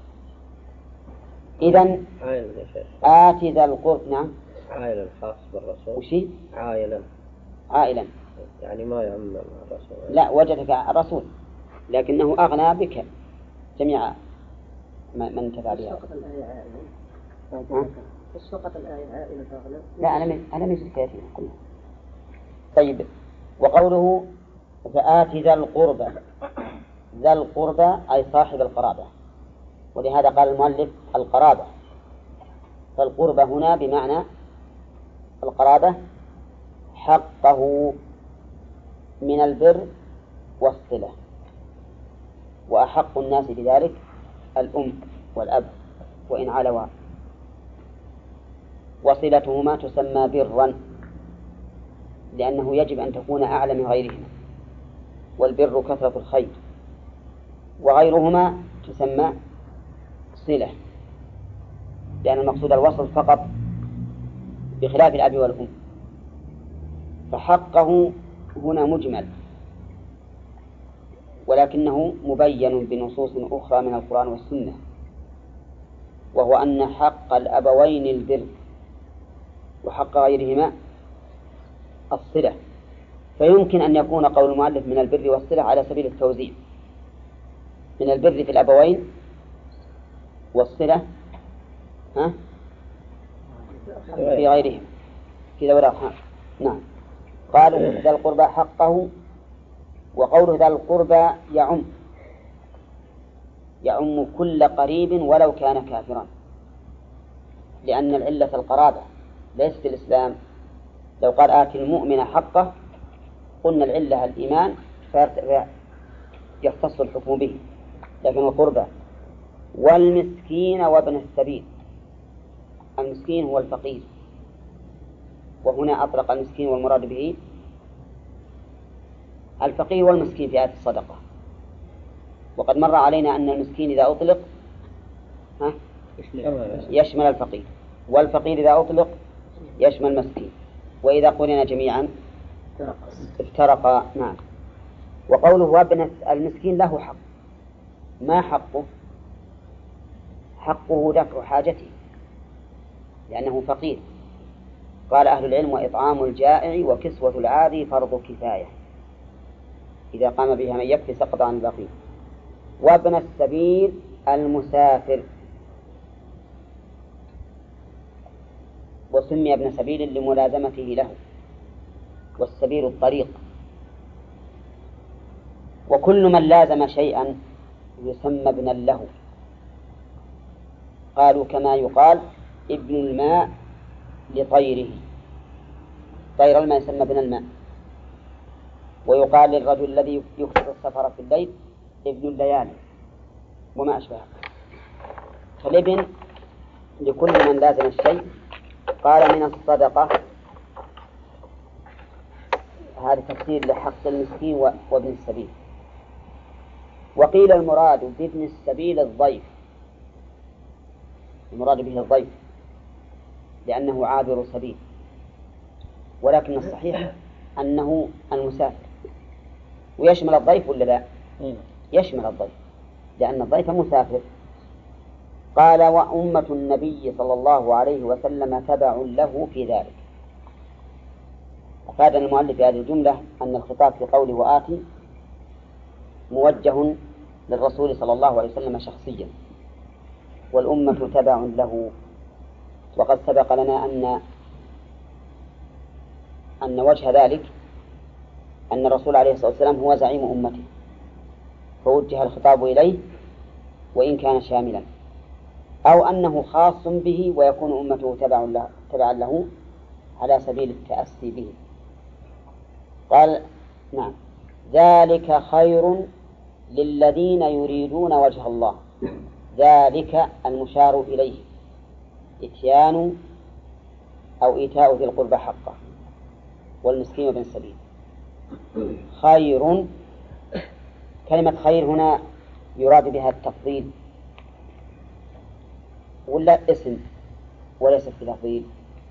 إذن عائلا يا شيخ. آت ذا القرب. نعم. عائلا خاص بالرسول. وشي؟ عائلا. عائلا. يعني ما يعم الرسول. لا، وجدك الرسول لكنه أغنى بك جميع من انتفع بها. فقط الآية عائلة. بس فقط الآية عائلة أغنى. لا، أنا من أنا من الكافرين كلها. طيب، وقوله فآت ذا القربى، ذا القربى أي صاحب القرابة، ولهذا قال المؤلف القرابة، فالقربة هنا بمعنى القرابة حقه من البر والصلة، وأحق الناس بذلك الأم والأب وإن علوا، وصلتهما تسمى برا لأنه يجب أن تكون أعلى من غيرهما، والبر كثرة الخير، وغيرهما تسمى صلة لأن المقصود الوصل فقط بخلاف الأب والأم. فحقه هنا مجمل ولكنه مبين بنصوص أخرى من القرآن والسنة، وهو أن حق الأبوين البر وحق غيرهما الصلة، فيمكن أن يكون قول المؤلف من البر والصلة على سبيل التوزيع، من البر في الأبوين والصلة ها في غيرهم في ذوي الأرحام. نعم. قالوا ذا القربى حقه، وقوله ذا القربى يعم يعم كل قريب ولو كان كافرا، لأن العلة القرابة ليست الإسلام. لو قال آتي المؤمن حقه قلنا العلة الإيمان فيختص الحكم به، لكن القربى والمسكين وابن السبيل. المسكين هو الفقير، وهنا أطلق المسكين والمراد به الفقير والمسكين في آية الصدقة، وقد مر علينا أن المسكين إذا أطلق ها يشمل الفقير، والفقير إذا أطلق يشمل المسكين، وإذا قرنا جميعا افترقا. نعم. وقوله وابن المسكين له حق، ما حقه؟ حقه دفع حاجته لأنه فقير. قال أهل العلم وإطعام الجائع وكسوة العاري فرض كفاية، إذا قام بها من يكفي سقط عن الباقي. وابن السبيل المسافر، وسمي ابن سبيل لملازمته له، والسبيل الطريق، وكل من لازم شيئا يسمى ابنا له. قالوا كما يقال ابن الماء لطيره، طير الماء يسمى ابن الماء، ويقال للرجل الذي يكثر السفر في الليل ابن الليالي وما أشبهه. فالابن لكل من لازم الشيء. قال من الصدقة، هذا تفسير لحق المسكين وابن السبيل. وقيل المراد بابن السبيل الضيف، المراد به الضيف لأنه عابر سبيل، ولكن الصحيح أنه المسافر، ويشمل الضيف ولا لا؟ يشمل الضيف لأن الضيف مسافر. قال وأمة النبي صلى الله عليه وسلم تبع له في ذلك. أفاد المؤلف في هذه الجملة أن الخطاب في قوله وآتي موجه للرسول صلى الله عليه وسلم شخصيا، والأمة تبع له. وقد سبق لنا أن أن وجه ذلك أن الرسول عليه الصلاة والسلام هو زعيم أمته، فوجه الخطاب إليه وإن كان شاملا، أو أنه خاص به ويكون أمته تبع له, تبع له على سبيل التأسي به. قال نعم ذلك خير للذين يريدون وجه الله. ذلك المشار إليه إتيان أو إيتاء ذي القربى حقه والمسكين وابن السبيل. خير، كلمة خير هنا يراد بها التفضيل ولا اسم وليس في تفضيل؟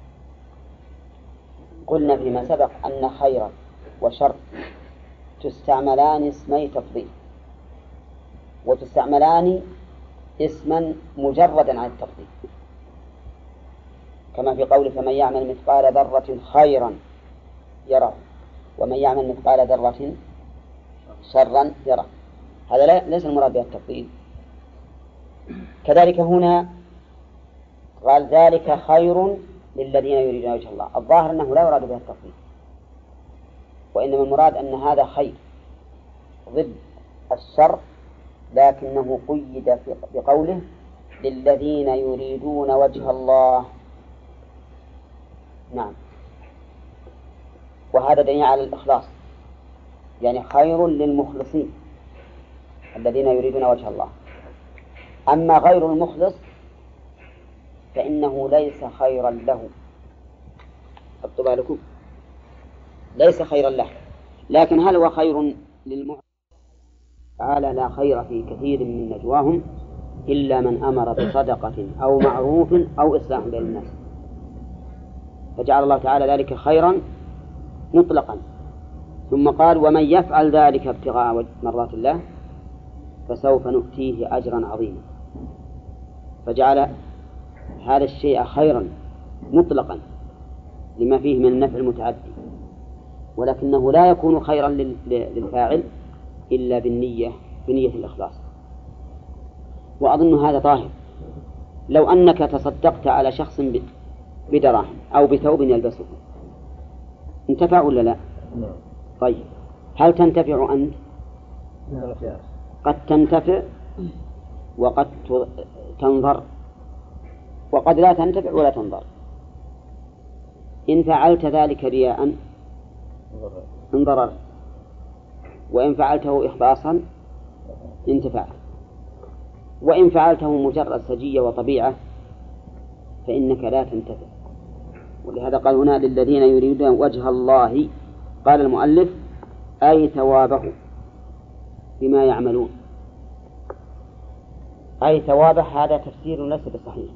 قلنا فيما سبق أن خيرا وشر تستعملان اسمي تفضيل، وتستعملان اسما مجردا عن التفضيل، كما في قوله فمن يعمل مثقال ذرة خيرا يره ومن يعمل مثقال ذرة شرا يره. هذا ليس المراد به التفضيل. كذلك هنا قال ذلك خير للذين يريدون وجه الله. الظاهر أنه لا يراد به التفضيل، وإنما المراد أن هذا خير ضد الشر، لكنه قيد بقوله للذين يريدون وجه الله. نعم، وهذا دليل على الإخلاص، يعني خير للمخلصين الذين يريدون وجه الله. أما غير المخلص فإنه ليس خيرا له. حطوا بالكم، ليس خيرا له، لكن هل هو خير للمخلص؟ تعالى لا خير في كثير من نجواهم إلا من أمر بصدقة أو معروف أو إصلاح بين الناس، فجعل الله تعالى ذلك خيرا مطلقا. ثم قال ومن يفعل ذلك ابتغاء مرضات الله فسوف نؤتيه أجرا عظيما، فجعل هذا الشيء خيرا مطلقا لما فيه من النفع المتعدي، ولكنه لا يكون خيرا للفاعل إلا بالنية، بنية الإخلاص. وأظن هذا طاهر. لو أنك تصدقت على شخص بدراهم أو بثوب يلبسه انتفع ولا لا؟ طيب هل تنتفع أنت؟ قد تنتفع وقد تنظر، وقد لا تنتفع ولا تنظر. إن فعلت ذلك رياء انضرر، وإن فعلته إخلاصا انتفع، وإن فعلته مجرد سجية وطبيعة فإنك لا تنتفع. ولهذا قال هنا للذين يريدون وجه الله، قال المؤلف أي ثوابه بما يعملون، أي ثوابه. هذا تفسير ليس بصحيح،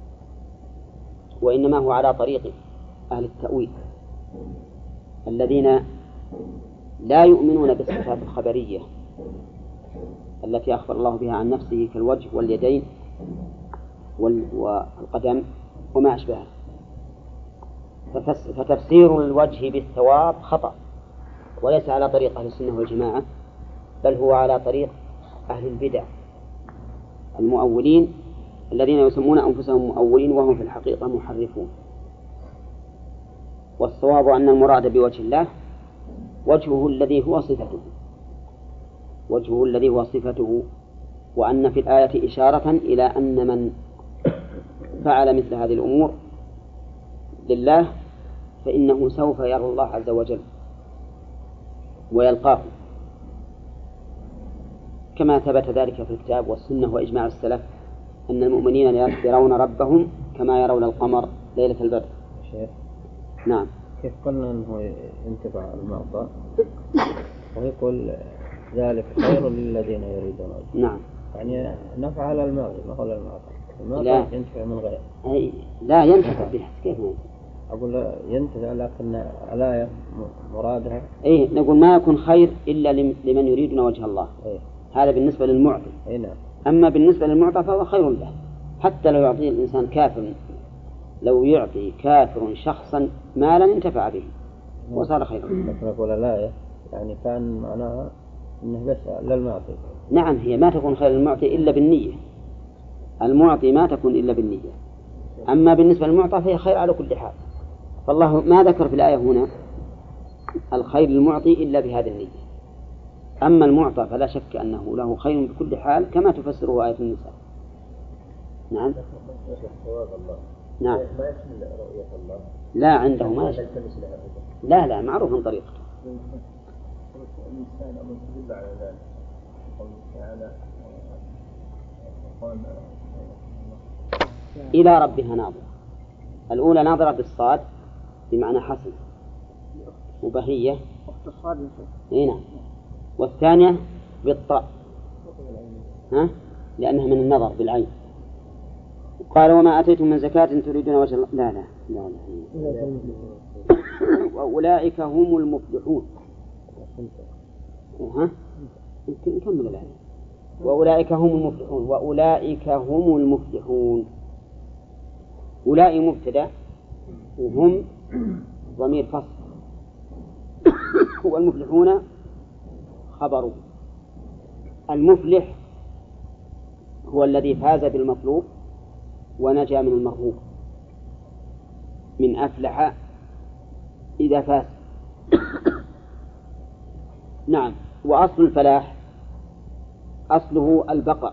وإنما هو على طريق أهل التأويل الذين لا يؤمنون بالصفات الخبرية التي أخبر الله بها عن نفسه كالوجه واليدين والقدم وما أشبهه. فتفسير الوجه بالثواب خطأ، وليس على طريق أهل السنة والجماعة، بل هو على طريق أهل البدع المؤولين الذين يسمون أنفسهم مؤولين وهم في الحقيقة محرفون. والصواب أن المراد بوجه الله وجهه الذي هو صفته، وجهه الذي هو صفته، وأن في الآية إشارة إلى أن من فعل مثل هذه الأمور لله فإنه سوف يرى الله عز وجل ويلقاه، كما ثبت ذلك في الكتاب والسنة وإجماع السلف أن المؤمنين يرون ربهم كما يرون القمر ليلة البدر. نعم. كيف قلنا أنه ينتفع المعطى ويقول ذلك خير للذين يريدون؟ نعم. يعني نفع على الماضي ما هو المعطى، المعطى ينتفع من غير. أي لا ينتفع به. كيف ينتفع؟ أقول ينتفع، لكن الآية مرادها إيه نقول ما يكون خير إلا لمن يريدون وجه الله. إيه؟ هذا بالنسبة للمعطي. إيه نعم. أما بالنسبة للمعطى فهو خير له، حتى لو يعطي الإنسان كافر، لو يعطي كافر شخصا مالا انتفع به وصار خيرا. لكن أقول الآية يعني كان معناها إنه بس للمعطي. نعم، هي ما تكون خير للمعطي إلا بالنية، المعطي ما تكون إلا بالنية. أما بالنسبة للمعطى فهي خير على كل حال، فالله ما ذكر في الآية هنا الخير للمعطي إلا بهذه النية. أما المعطى فلا شك أنه له خير بكل حال كما تفسره آية النساء. نعم. نعم. ما يشمل رؤية الله. لا عنده ما يشمل. لا لا معروف من طريقته. الإنسان أمر تدل على ذلك قوله تعالى إلى ربها ناظرة. الأولى ناظرة بالصاد بمعنى حسن وبهية. نعم. والثانية بالطاء، ها؟ لأنها من النظر بالعين. قال وما أتيتم من زكاة تريدون وجه الله. لا لا لا, لا. وأولئك هم المفلحون. ها؟ نكمل الآية. وأولئك هم المفلحون. وأولئك هم المفلحون. أولئك مبتدأ وهم ضمير فصل، والمفلحون خبر. المفلح هو الذي فاز بالمطلوب ونجا من المرهوب، من أفلح إذا فاز. نعم. وأصل الفلاح أصله البقاء،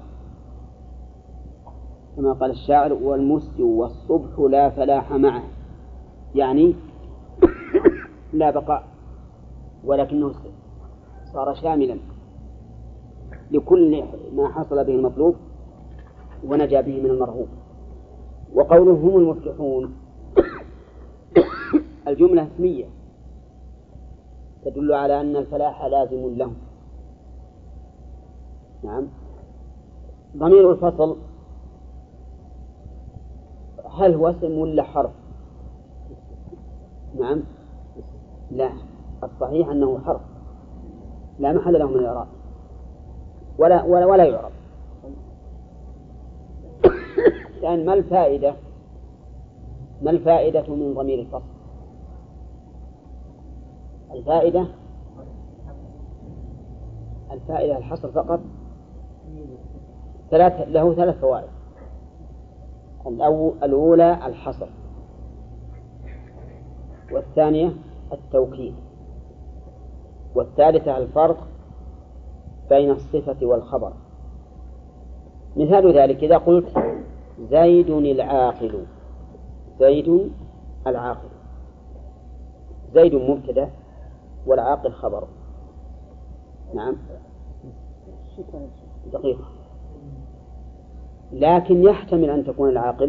كما قال الشاعر: والمسي والصبح لا فلاح معه، يعني لا بقاء، ولكنه صار شاملا لكل ما حصل به المطلوب ونجا به من المرهوب. وقوله هم المفلحون الجملة اسمية تدل على أن الفلاح لازم لهم. نعم. ضمير الفصل هل هو اسم ولا حرف؟ نعم. لا، الصحيح أنه حرف لا محل له من الإعراب ولا ولا ولا يعرب. لأن ما الفائدة ما الفائدة من ضمير الفصل؟ الفائدة الفائدة الحصر فقط. ثلاث له ثلاث فوائد. الأولى الحصر، والثانية التوكيد، والثالثة الفرق بين الصفة والخبر. مثال ذلك إذا قلت زيد العاقل، زيد العاقل، زيد مبتدأ والعاقل خبر. نعم. دقيقة. لكن يحتمل أن تكون العاقل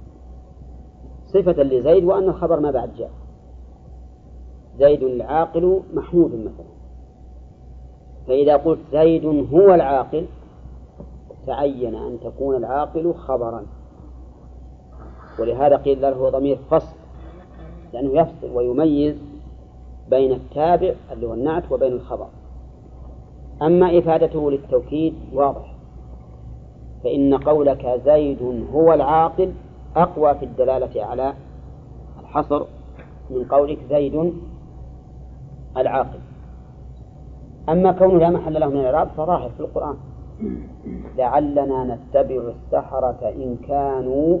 صفة لزيد وأن الخبر ما بعد جاء. زيد العاقل محمود مثلا، فإذا قلت زيد هو العاقل تعين أن تكون العاقل خبرا، ولهذا قيل له ضمير فصل، لأنه يفصل ويميز بين التابع اللي هو النعت وبين الخبر. أما إفادته للتوكيد واضح، فإن قولك زيد هو العاقل أقوى في الدلالة على الحصر من قولك زيد العاقل. أما كونه لا محل له من الإعراب فظاهر في القرآن: لعلنا نتبع السحرة إن كانوا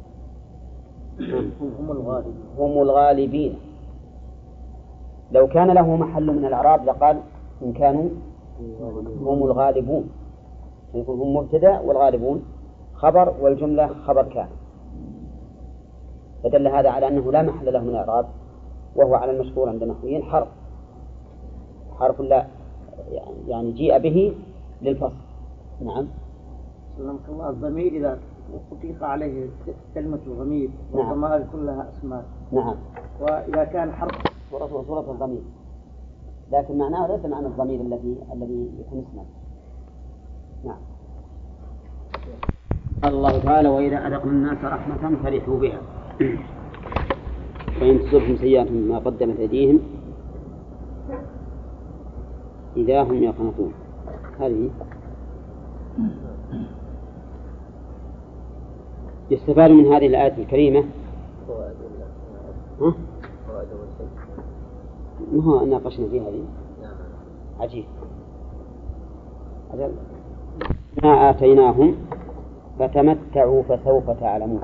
هم الغالبين. هم الغالبين. لو كان له محل من الإعراب لقال إن كانوا هم الغالبون، يكون هم مبتدأ والغالبون خبر والجملة خبر كان، فدل هذا على أنه لا محل له من الإعراب، وهو على المشهور عند النحويين حرف حرف لا يعني جيء به للفصل. نعم. سلامك الله. الضمير إذا أطلق عليه كلمة الضمير والضمائر كلها أسماء. نعم. وإذا كان حرف صورة صورة الضمير، لكن معناه ليس معنى الضمير الذي الذي يكون اسما. نعم. قال الله تعالى: وإذا أذقنا الناس رحمة فرحوا بها وإن تصبهم سيئات ما قدمت أيديهم إذا هم يقنطون. هذه يستفاد من هذه الآية الكريمة. ها؟ ما هو ناقشنا فيها هذه؟ عجيب. ما آتيناهم فتمتعوا فسوف تعلمون.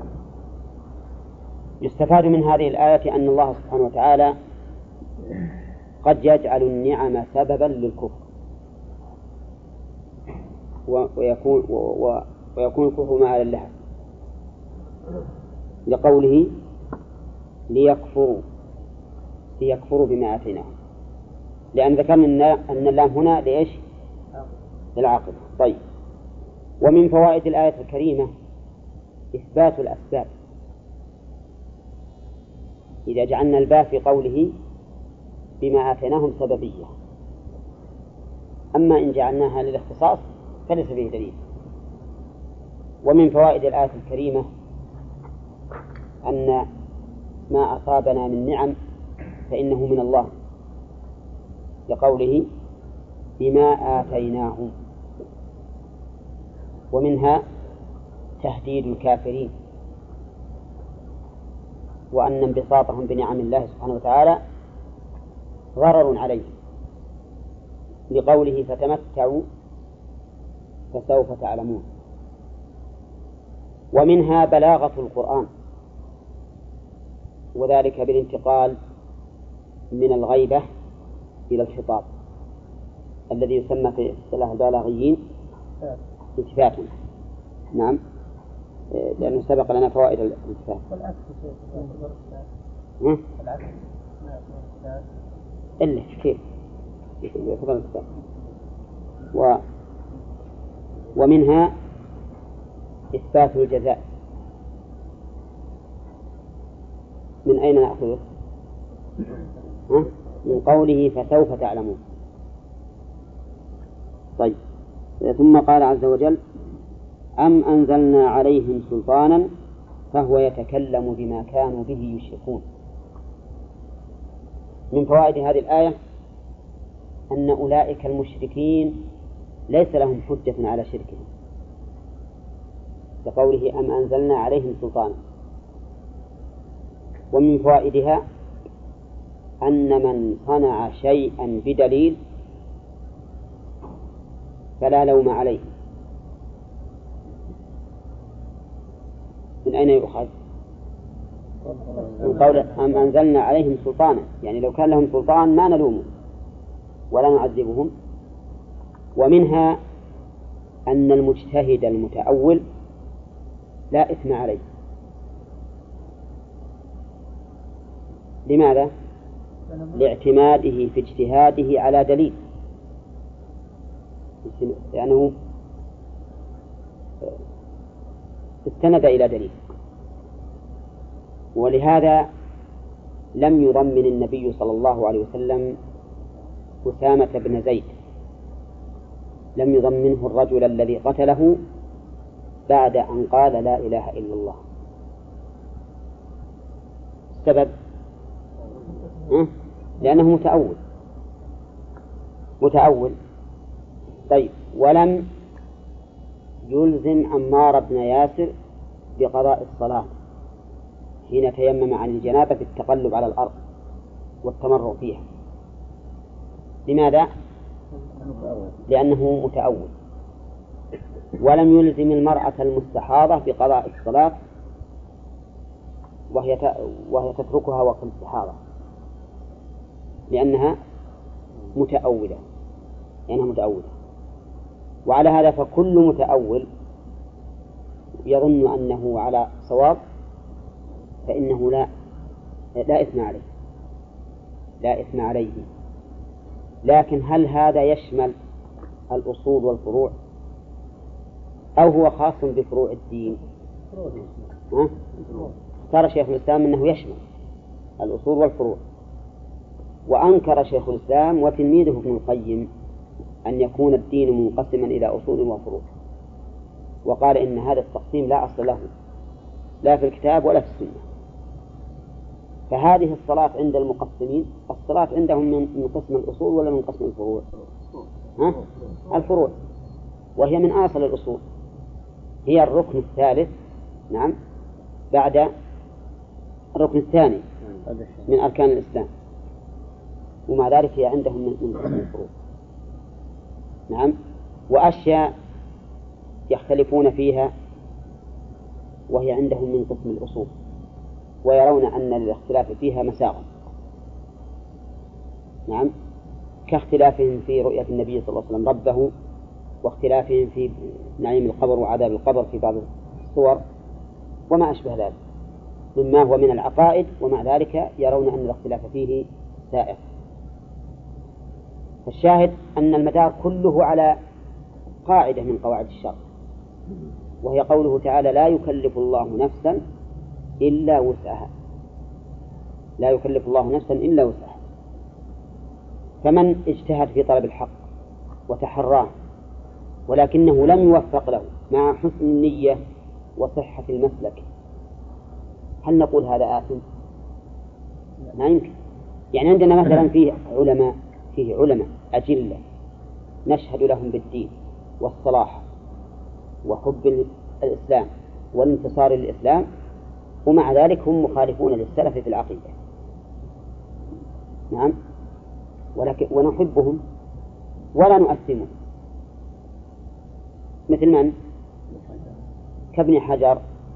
يستفاد من هذه الآية أن الله سبحانه وتعالى قد يجعل النعم سببا للكفر، ويكون ويكون الكفر مآلا لها، لقوله ليكفروا ليكفروا بما آتيناهم، لأن ذكرنا أن اللام هنا لإيش؟ للعاقبة. طيب. ومن فوائد الآية الكريمة إثبات الأسباب. إذا جعلنا الباء في قوله بما آتيناهم سببية، أما إن جعلناها للاختصاص فليس فيه دليل. ومن فوائد الآية الكريمة أن ما أصابنا من نعم فإنه من الله، لقوله بما آتيناهم. ومنها تهديد الكافرين، وأن انبساطهم بنعم الله سبحانه وتعالى ضرر عليهم، لقوله فتمتعوا فسوف تعلمون. ومنها بلاغة القرآن، وذلك بالانتقال من الغيبة إلى الخطاب الذي يسمى في اصطلاح البلاغيين التفات. نعم، لأنه سبق لنا فوائد الالتفات. والعكس العكس إلا كيف يعتبر التفات. و ومنها إثبات الجزاء. من أين نأخذه؟ من قوله فسوف تعلمون. طيب، ثم قال عز وجل أم أنزلنا عليهم سلطانا فهو يتكلم بما كانوا به يشركون. من فوائد هذه الآية أن أولئك المشركين ليس لهم حجة على شركهم، كقوله أم أنزلنا عليهم سلطانا. ومن فوائدها أن من صنع شيئا بدليل فلا لوم عليه. من أين يؤخذ؟ من قول أم أنزلنا عليهم سلطانا، يعني لو كان لهم سلطان ما نلومهم ولا نعذبهم. ومنها أن المجتهد المتأول لا إثم عليه. لماذا؟ لاعتماده في اجتهاده على دليل، لأنه استند إلى دليل. ولهذا لم يضمن النبي صلى الله عليه وسلم أسامة بن زيد، لم يضمنه الرجل الذي قتله بعد أن قال لا إله إلا الله. السبب لأنه متأول متأول طيب. ولم يلزم عمار بن ياسر بقضاء الصلاة حين تيمم عن الجنابة بالتقلب على الأرض والتمرغ فيها. لماذا؟ لأنه متأول. ولم يلزم المرأة المستحاضة بقضاء الصلاة وهي وهي تتركها وقت الاستحاضة لأنها متأولة لأنها متأولة. وعلى هذا فكل متأول يظن أنه على صواب فإنه لا لا إثم عليه لا إثم عليه. لكن هل هذا يشمل الأصول والفروع أو هو خاص بفروع الدين؟ اختار شيخ الإسلام أنه يشمل الأصول والفروع، وأنكر شيخ الإسلام وتلميذه ابن القيم أن يكون الدين منقسما إلى أصول وفروع، وقال إن هذا التقسيم لا أصل له لا في الكتاب ولا في السنة. فهذه الصلاة عند المقسمين الصلاة عندهم من قسم الأصول ولا من قسم الفروع؟ ها؟ الفروع، وهي من أصل الأصول، هي الركن الثالث نعم بعد الركن الثاني من أركان الإسلام، ومع ذلك هي عندهم من قسم الفروع. نعم. وأشياء يختلفون فيها وهي عندهم من قسم الأصول، ويرون أن للاختلاف فيها مساغ. نعم، كاختلافهم في رؤية النبي صلى الله عليه وسلم ربه، واختلافهم في نعيم القبر وعذاب القبر في بعض الصور وما أشبه ذلك مما هو من العقائد، ومع ذلك يرون أن الاختلاف فيه سائر. فالشاهد أن المدار كله على قاعدة من قواعد الشرع، وهي قوله تعالى لا يكلف الله نفسا إلا وسعها لا يكلف الله نفسا إلا وسعها. فمن اجتهد في طلب الحق وتحراه ولكنه لم يوفق له مع حسن النية وصحة المسلك، هل نقول هذا آثم؟ ما يمكن. يعني عندنا مثلا فيه علماء فيه علماء أجلة نشهد لهم بالدين والصلاح وحب الإسلام والانتصار للإسلام، ومع ذلك هم مخالفون للسلف في العقيدة. نعم، ولكن ونحبهم ولا نؤثمهم، مثل من؟ كابن حجر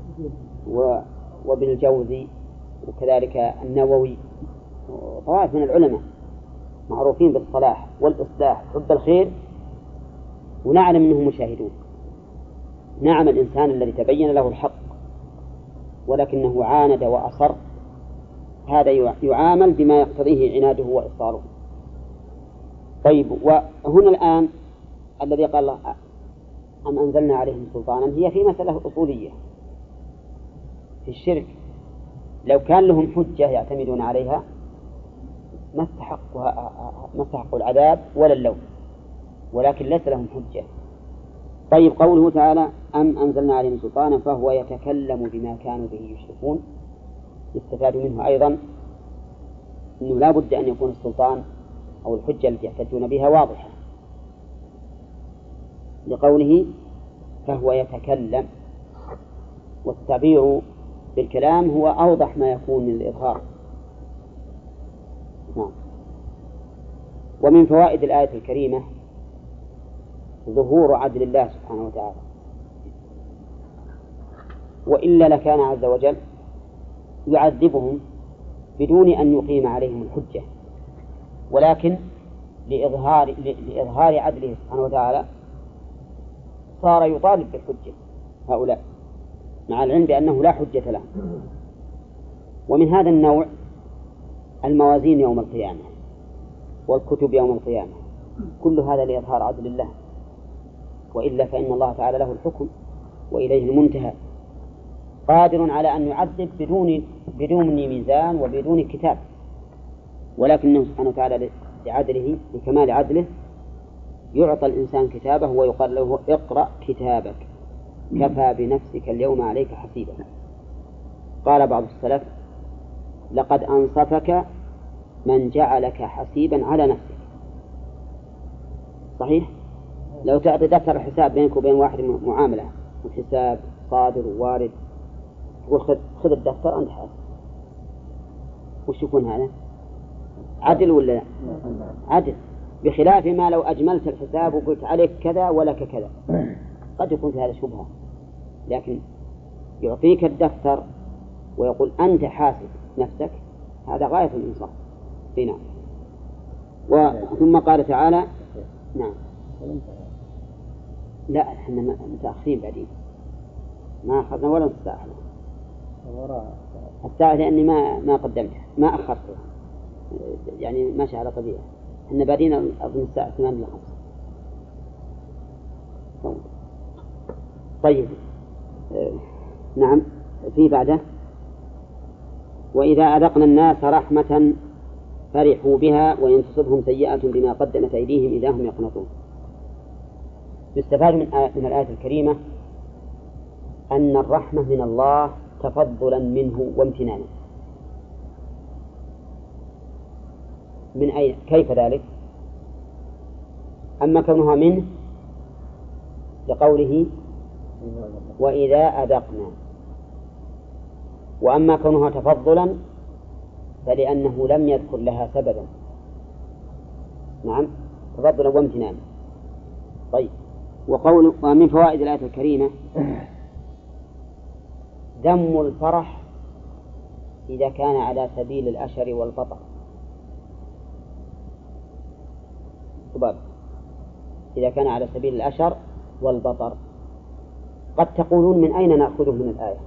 وابن الجوزي وكذلك النووي وطوائف من العلماء معروفين بالصلاح والإصلاح حب الخير، ونعلم أنهم مشاهدون. نعم، الإنسان الذي تبين له الحق ولكنه عاند وأصر، هذا يعامل بما يقتضيه عناده وإصراره. طيب، وهنا الآن الذي قال الله أم أنزلنا عليهم سلطانا هي في مسألة أصولية في الشرك. لو كان لهم حجة يعتمدون عليها ما استحقوا ما استحقوا العذاب ولا اللوم، ولكن ليس لهم حجة. طيب، قوله تعالى أم أنزلنا عليهم سلطانا فهو يتكلم بما كانوا به يشركون، يستفاد منه أيضا أنه لا بد أن يكون السلطان أو الحجة التي يحتجون بها واضحة، لقوله فهو يتكلم، والتعبير بالكلام هو أوضح ما يكون من الإظهار. نعم. ومن فوائد الآية الكريمة ظهور عدل الله سبحانه وتعالى، وإلا لكان عز وجل يعذبهم بدون أن يقيم عليهم الحجة، ولكن لإظهار, لإظهار عدله سبحانه وتعالى صار يطالب بالحجة هؤلاء مع العلم بأنه لا حجة له. ومن هذا النوع الموازين يوم القيامة والكتب يوم القيامة، كل هذا لإظهار عدل الله، وإلا فإن الله تعالى له الحكم وإليه المنتهى، قادر على أن يعذب بدون بدون ميزان وبدون كتاب، ولكنه سبحانه وتعالى لعدله لكمال عدله يعطى الإنسان كتابه ويقال له اقرأ كتابك كفى بنفسك اليوم عليك حسيبا. قال بعض السلف لقد أنصفك من جعلك حسيبا على نفسك. صحيح؟ لو تعطي دفتر الحساب بينك وبين واحد معاملة وحساب صادر ووارد، تقول خذ خذ الدفتر أنت حاسب، وش يكون هذا؟ عدل ولا لا؟ عدل، بخلاف ما لو أجملت الحساب وقلت عليك كذا ولك كذا، قد يكون في هذا شبهة، لكن يعطيك الدفتر ويقول أنت حاسب نفسك، هذا غاية الإنصاف. نعم. وثم قال تعالى نعم لا احنا متأخرين بعدين ما أخذنا ولا نستأخذ الساعة لأني ما ما قدمتها ما أخرتها، يعني ماشي على طبيعة. احنا بعدين أظن الساعة ثمان إلى خمسة. طيب آه نعم. في بعده وإذا أذقنا الناس رحمة فرحوا بها وإن تصبهم سيئة بما قدمت أيديهم إذا هم يقنطون. يستفاد من, من الآية الكريمة أن الرحمة من الله تفضلا منه وامتنانا. من أين؟ كيف ذلك؟ أما كونها منه لقوله وإذا أذقنا، وأما كونها تفضلا فلأنه لم يذكر لها سببا. نعم، تفضلا وامتنانا. طيب، وقول ومن فوائد الآية الكريمة ذم الفرح إذا كان على سبيل الأشر والبطر. شباب، إذا كان على سبيل الأشر والبطر، قد تقولون من أين نأخذه من الآية؟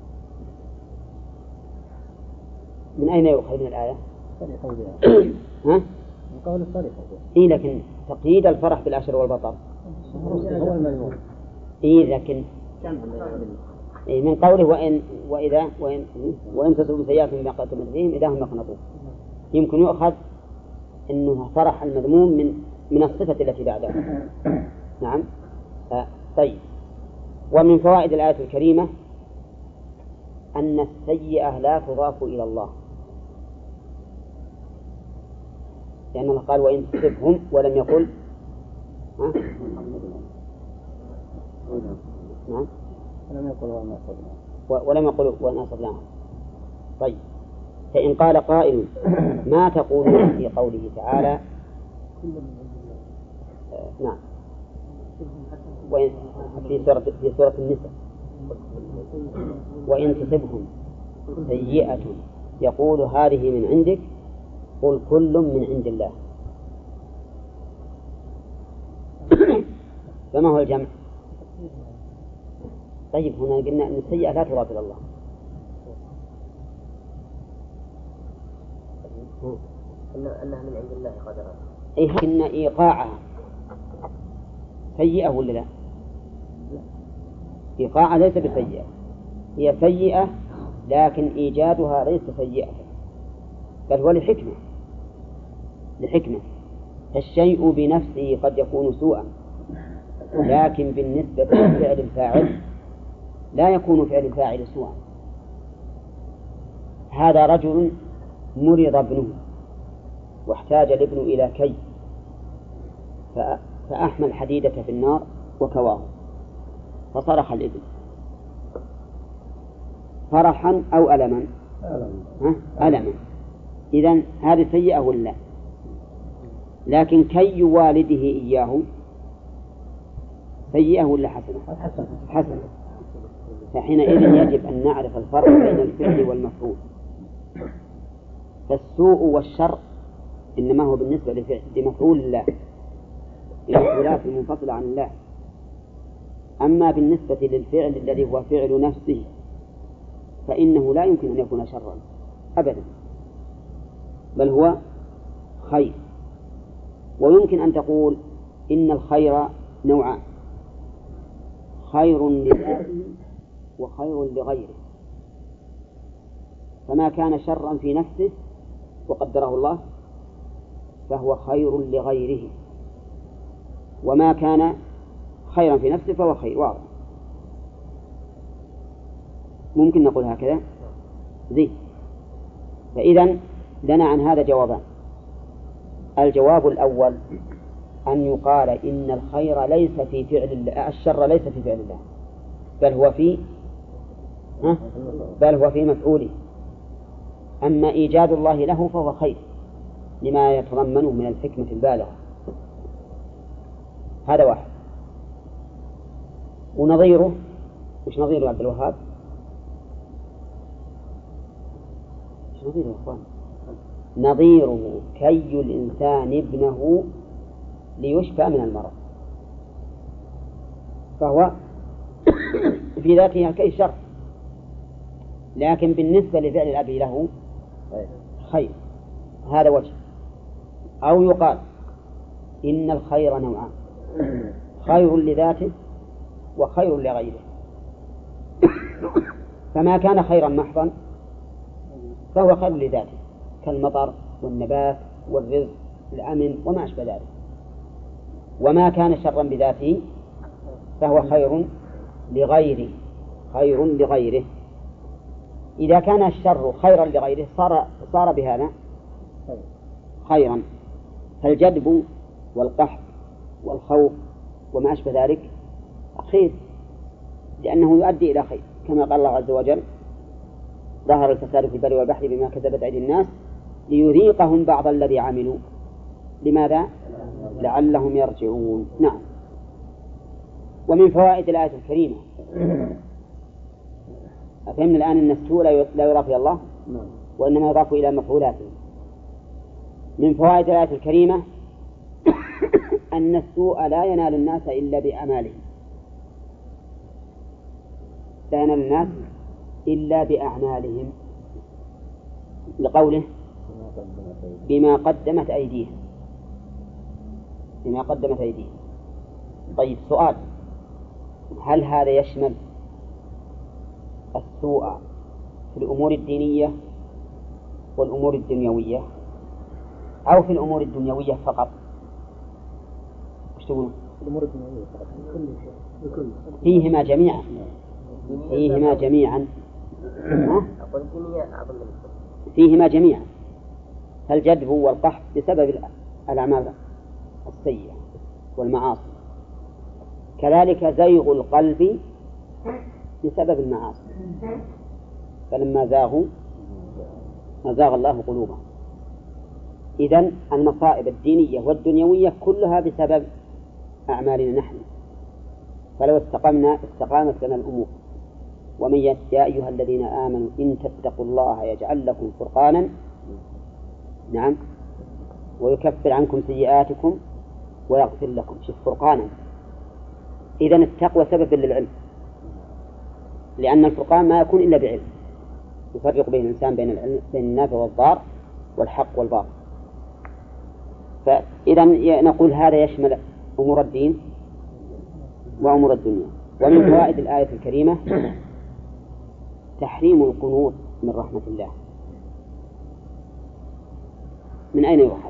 من أين يؤخذ من الآية؟ ها؟ من قول الصريح. إيه، لكن تقييد الفرح بالأشر والبطر هو الملموس. إيه، لكن إيه من قوله وإن وإذا وإن وإن تصبوا سيئات بما قدمت أيديهم إذا هم يقنطون، يمكن يؤخذ إنه فرح المذموم من من الصفة التي بعدها. نعم. آه. طيب، ومن فوائد الآية الكريمة أن السيئة لا تضاف إلى الله، لأن الله قال وإن تصبهم ولم يقل ها؟ نعم ولم يقل وما أصبنا و- ولم يقل وما أصبناهم. طيب، فإن قال قائل ما تقولون في قوله تعالى آه نعم وإن في سورة في سورة النساء وإن تصبهم سيئة يقول هذه من عندك قل كل من عند الله. فما هو الجمع؟ طيب هنا قلنا أن السيئة لا تضاف إلى الله. أنها من عند الله قدرا. أي إن إيقاعها سيئة ولا لا؟ إيقاعها ليس بسيئة، هي سيئة لكن إيجادها ليس سيئة، بل هو لحكمة لحكمة فالشيء بنفسه قد يكون سوءا، لكن بالنسبة لفعل الفاعل لا يكون فعل الفاعل سوءا. هذا رجل مرض ابنه واحتاج الابن إلى كي فأحمل الحديدة في النار وكواه فصرخ الابن فرحا أو ألما؟ ألما. إذن هذه سيئة ولا؟ لكن كي والده إياه سيئة ولا حسنة؟ حسنة. فحينئذ يجب أن نعرف الفرق بين الفعل والمفعول. فالسوء والشر إنما هو بالنسبة لفعل لمفعول الله، المفعولات المنفصلة عن الله. أما بالنسبة للفعل الذي هو فعل نفسه فإنه لا يمكن أن يكون شرا أبدا، بل هو خير. ويمكن أن تقول إن الخير نوعان، خير لذاته وخير لغيره. فما كان شرا في نفسه وقدره الله فهو خير لغيره، وما كان خيرا في نفسه فهو خير. واضح؟ ممكن نقول هكذا زي. فإذا لنا عن هذا جوابان. الجواب الأول أن يقال إن الخير ليس في فعل الله، الشر ليس في فعل الله، بل هو في بل هو في مفعوله. أما إيجاد الله له فهو خير لما يتضمنه من الحكمة البالغة. هذا واحد. ونظيره وش نظيره عبد الوهاب؟ وش نظيره يا أخوان؟ نظيره كي الإنسان ابنه ليشفى من المرض، فهو في ذاته كي شر، لكن بالنسبة لفعل الأب له خير. هذا وجه. أو يقال إن الخير نوعان، خير لذاته وخير لغيره. فما كان خيرا محضا فهو خير لذاته كالمطر والنبات والرزق الأمن وما أشبه ذلك، وما كان شرا بذاته فهو خير لغيره خير لغيره. إذا كان الشر خيرا لغيره صار صار بهذا خيرا. فالجدب والقحط والخوف وما أشبه ذلك خير، لأنه يؤدي إلى خير، كما قال الله عز وجل ظهر الفساد في البر والبحر بما كسبت أيدي الناس ليذيقهم بعض الذي عملوا. لماذا؟ لعلهم يرجعون. نعم. ومن فوائد الآية الكريمة أفهمنا الآن أن السوء لا يضاف إلى الله وإنما يضاف إلى مفعولاته. من فوائد الآية الكريمة أن السوء لا ينال الناس إلا بأعمالهم، لا ينال الناس إلا بأعمالهم، لقوله بما قدمت أيديهم بما قدمت أيديهم. طيب سؤال، هل هذا يشمل السوء في الأمور الدينية والأمور الدنيوية أو في الأمور الدنيوية فقط؟ وش تقولون؟ الأمور الدنيوية فقط، بكل فيهما جميعا فيهما جميعا فيهما جميعا الجدب والقحط بسبب الأعمال السيئة والمعاصي، كذلك زيغ القلب بسبب المعاصي، فلما زاغوا أزاغ الله قلوبهم. إذن المصائب الدينية والدنيوية كلها بسبب أعمالنا نحن، فلو استقمنا استقامت لنا الأمور. ومن يا أيها الذين آمنوا إن تتقوا الله يجعل لكم فرقانا، نعم، ويكفر عنكم سيئاتكم ويغفر لكم. شوف فرقانا، إذن التقوى سبب للعلم، لأن الفرقان ما يكون إلا بعلم يفرق بين الإنسان بين العلم بين النافع والضار والحق والباطل. فإذا نقول هذا يشمل أمور الدين وأمور الدنيا. ومن فوائد الآية الكريمة تحريم القنوط من رحمة الله. من أين يؤخذ؟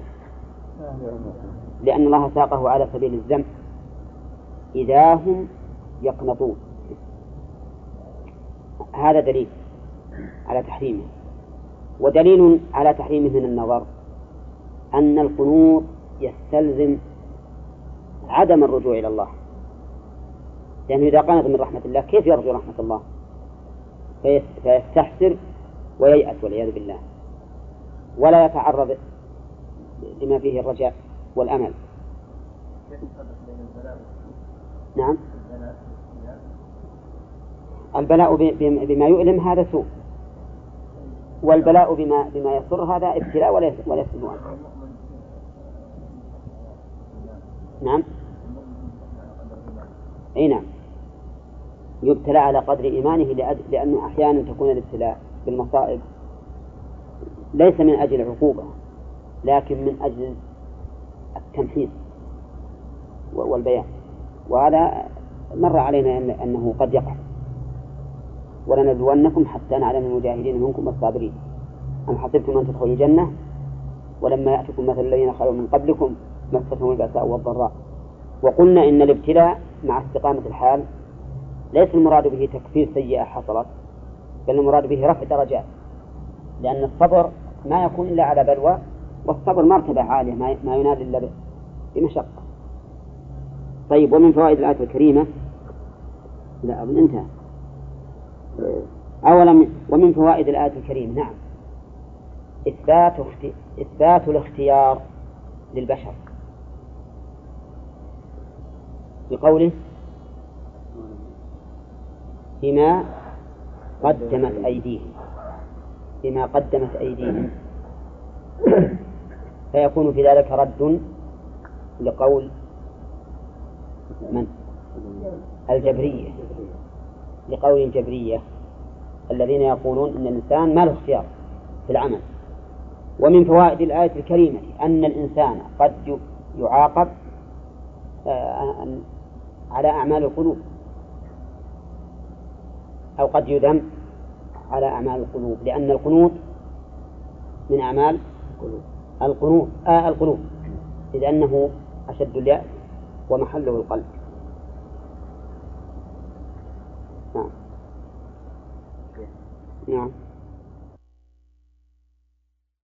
لأن الله ساقه على سبيل الذم، إذا هم يقنطون، هذا دليل على تحريمه. ودليل على تحريمه من النظر أن القنوط يستلزم عدم الرجوع إلى الله، لأنه إذا قنط من رحمة الله كيف يرجو رحمة الله؟ فيستحسر وييأس والعياذ بالله، ولا يتعرض لما فيه الرجاء والأمل. نعم، البلاء بما يؤلم هذا سوء، والبلاء بما بما يسر هذا ابتلاء ولا ولا يسلم. نعم، أي نعم، يبتلى على قدر إيمانه، لأنه أحيانا تكون الابتلاء بالمصائب ليس من أجل العقوبة لكن من أجل التمحيص والبيان، وهذا مر علينا أنه قد يقع. ولنبلونكم حتى نعلم المجاهدين منكم والصابرين. أم حسبتم أن تدخلوا الجنة ولما يأتكم مثل الذين خلوا من قبلكم مستهم البأساء والضراء. وقلنا إن الابتلاء مع استقامة الحال ليس المراد به تكفير سيئة حصلت، بل المراد به رفع درجات، لأن الصبر ما يكون إلا على بلوى، والصبر مرتبة عالية ما ينال إلا بمشقة. طيب، ومن فوائد الآية الكريمة، لا أظن انتهى. أولا، ومن فوائد الآية الكريمة نعم إثبات إثبات الاختيار للبشر بقوله بما قدمت أيديهم، بما قدمت أيديهم، فيكون في ذلك رد لقول من؟ الجبرية، لقول الجبرية الذين يقولون إن الإنسان ما له اختيار في العمل. ومن فوائد الآية الكريمة أن الإنسان قد يعاقب على أعمال القلوب، أو قد يذم على أعمال القلوب، لأن القنوط من أعمال القلوب آه القلوب إذ أنه أشد اليأس ومحله القلب. نعم. نعم.